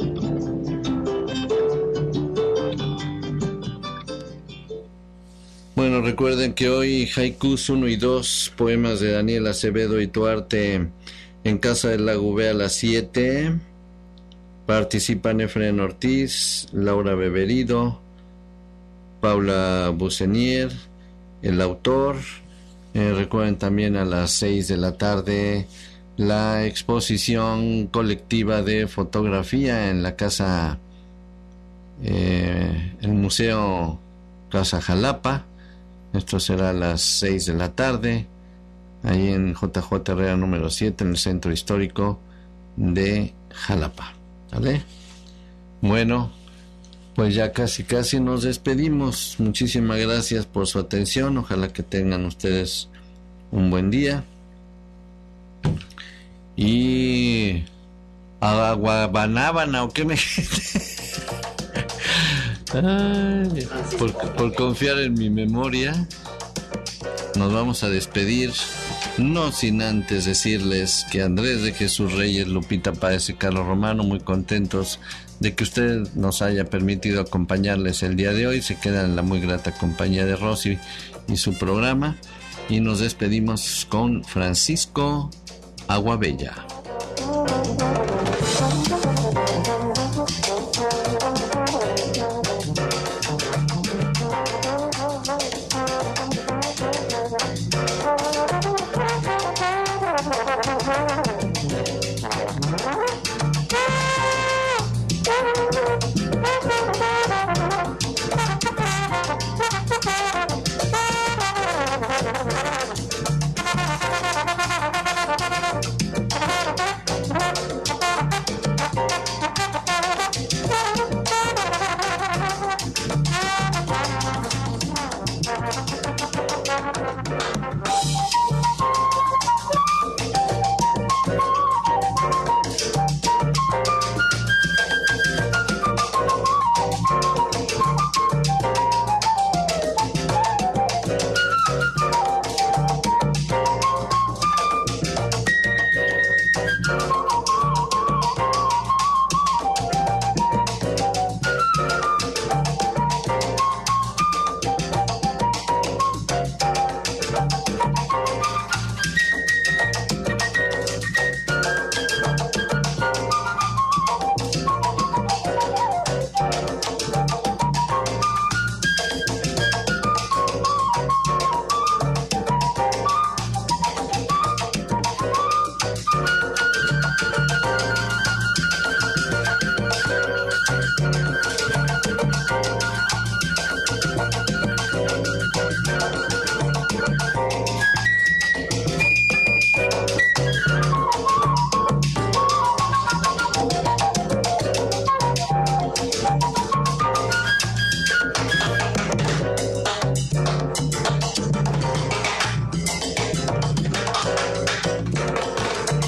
[SPEAKER 4] Bueno, recuerden que hoy Haikus uno y dos, poemas de Daniel Acevedo y Tuarte en Casa del Lago B a las siete. Participan Efren Ortiz, Laura Beberido, Paula Bucenier, el autor. Eh, recuerden también a las seis de la tarde la exposición colectiva de fotografía en la casa, eh, el Museo Casa Jalapa. Esto será a las seis de la tarde, ahí en J J Herrera número siete, en el Centro Histórico de Jalapa. ¿Vale? Bueno, pues ya casi casi nos despedimos. Muchísimas gracias por su atención. Ojalá que tengan ustedes un buen día. Y aguabanábana o qué me Ay, por, por confiar en mi memoria, nos vamos a despedir, no sin antes decirles que Andrés de Jesús Reyes, Lupita Páez y Carlos Romano, muy contentos de que usted nos haya permitido acompañarles el día de hoy. Se quedan en la muy grata compañía de Rosy y su programa, y nos despedimos con Francisco Aguabella.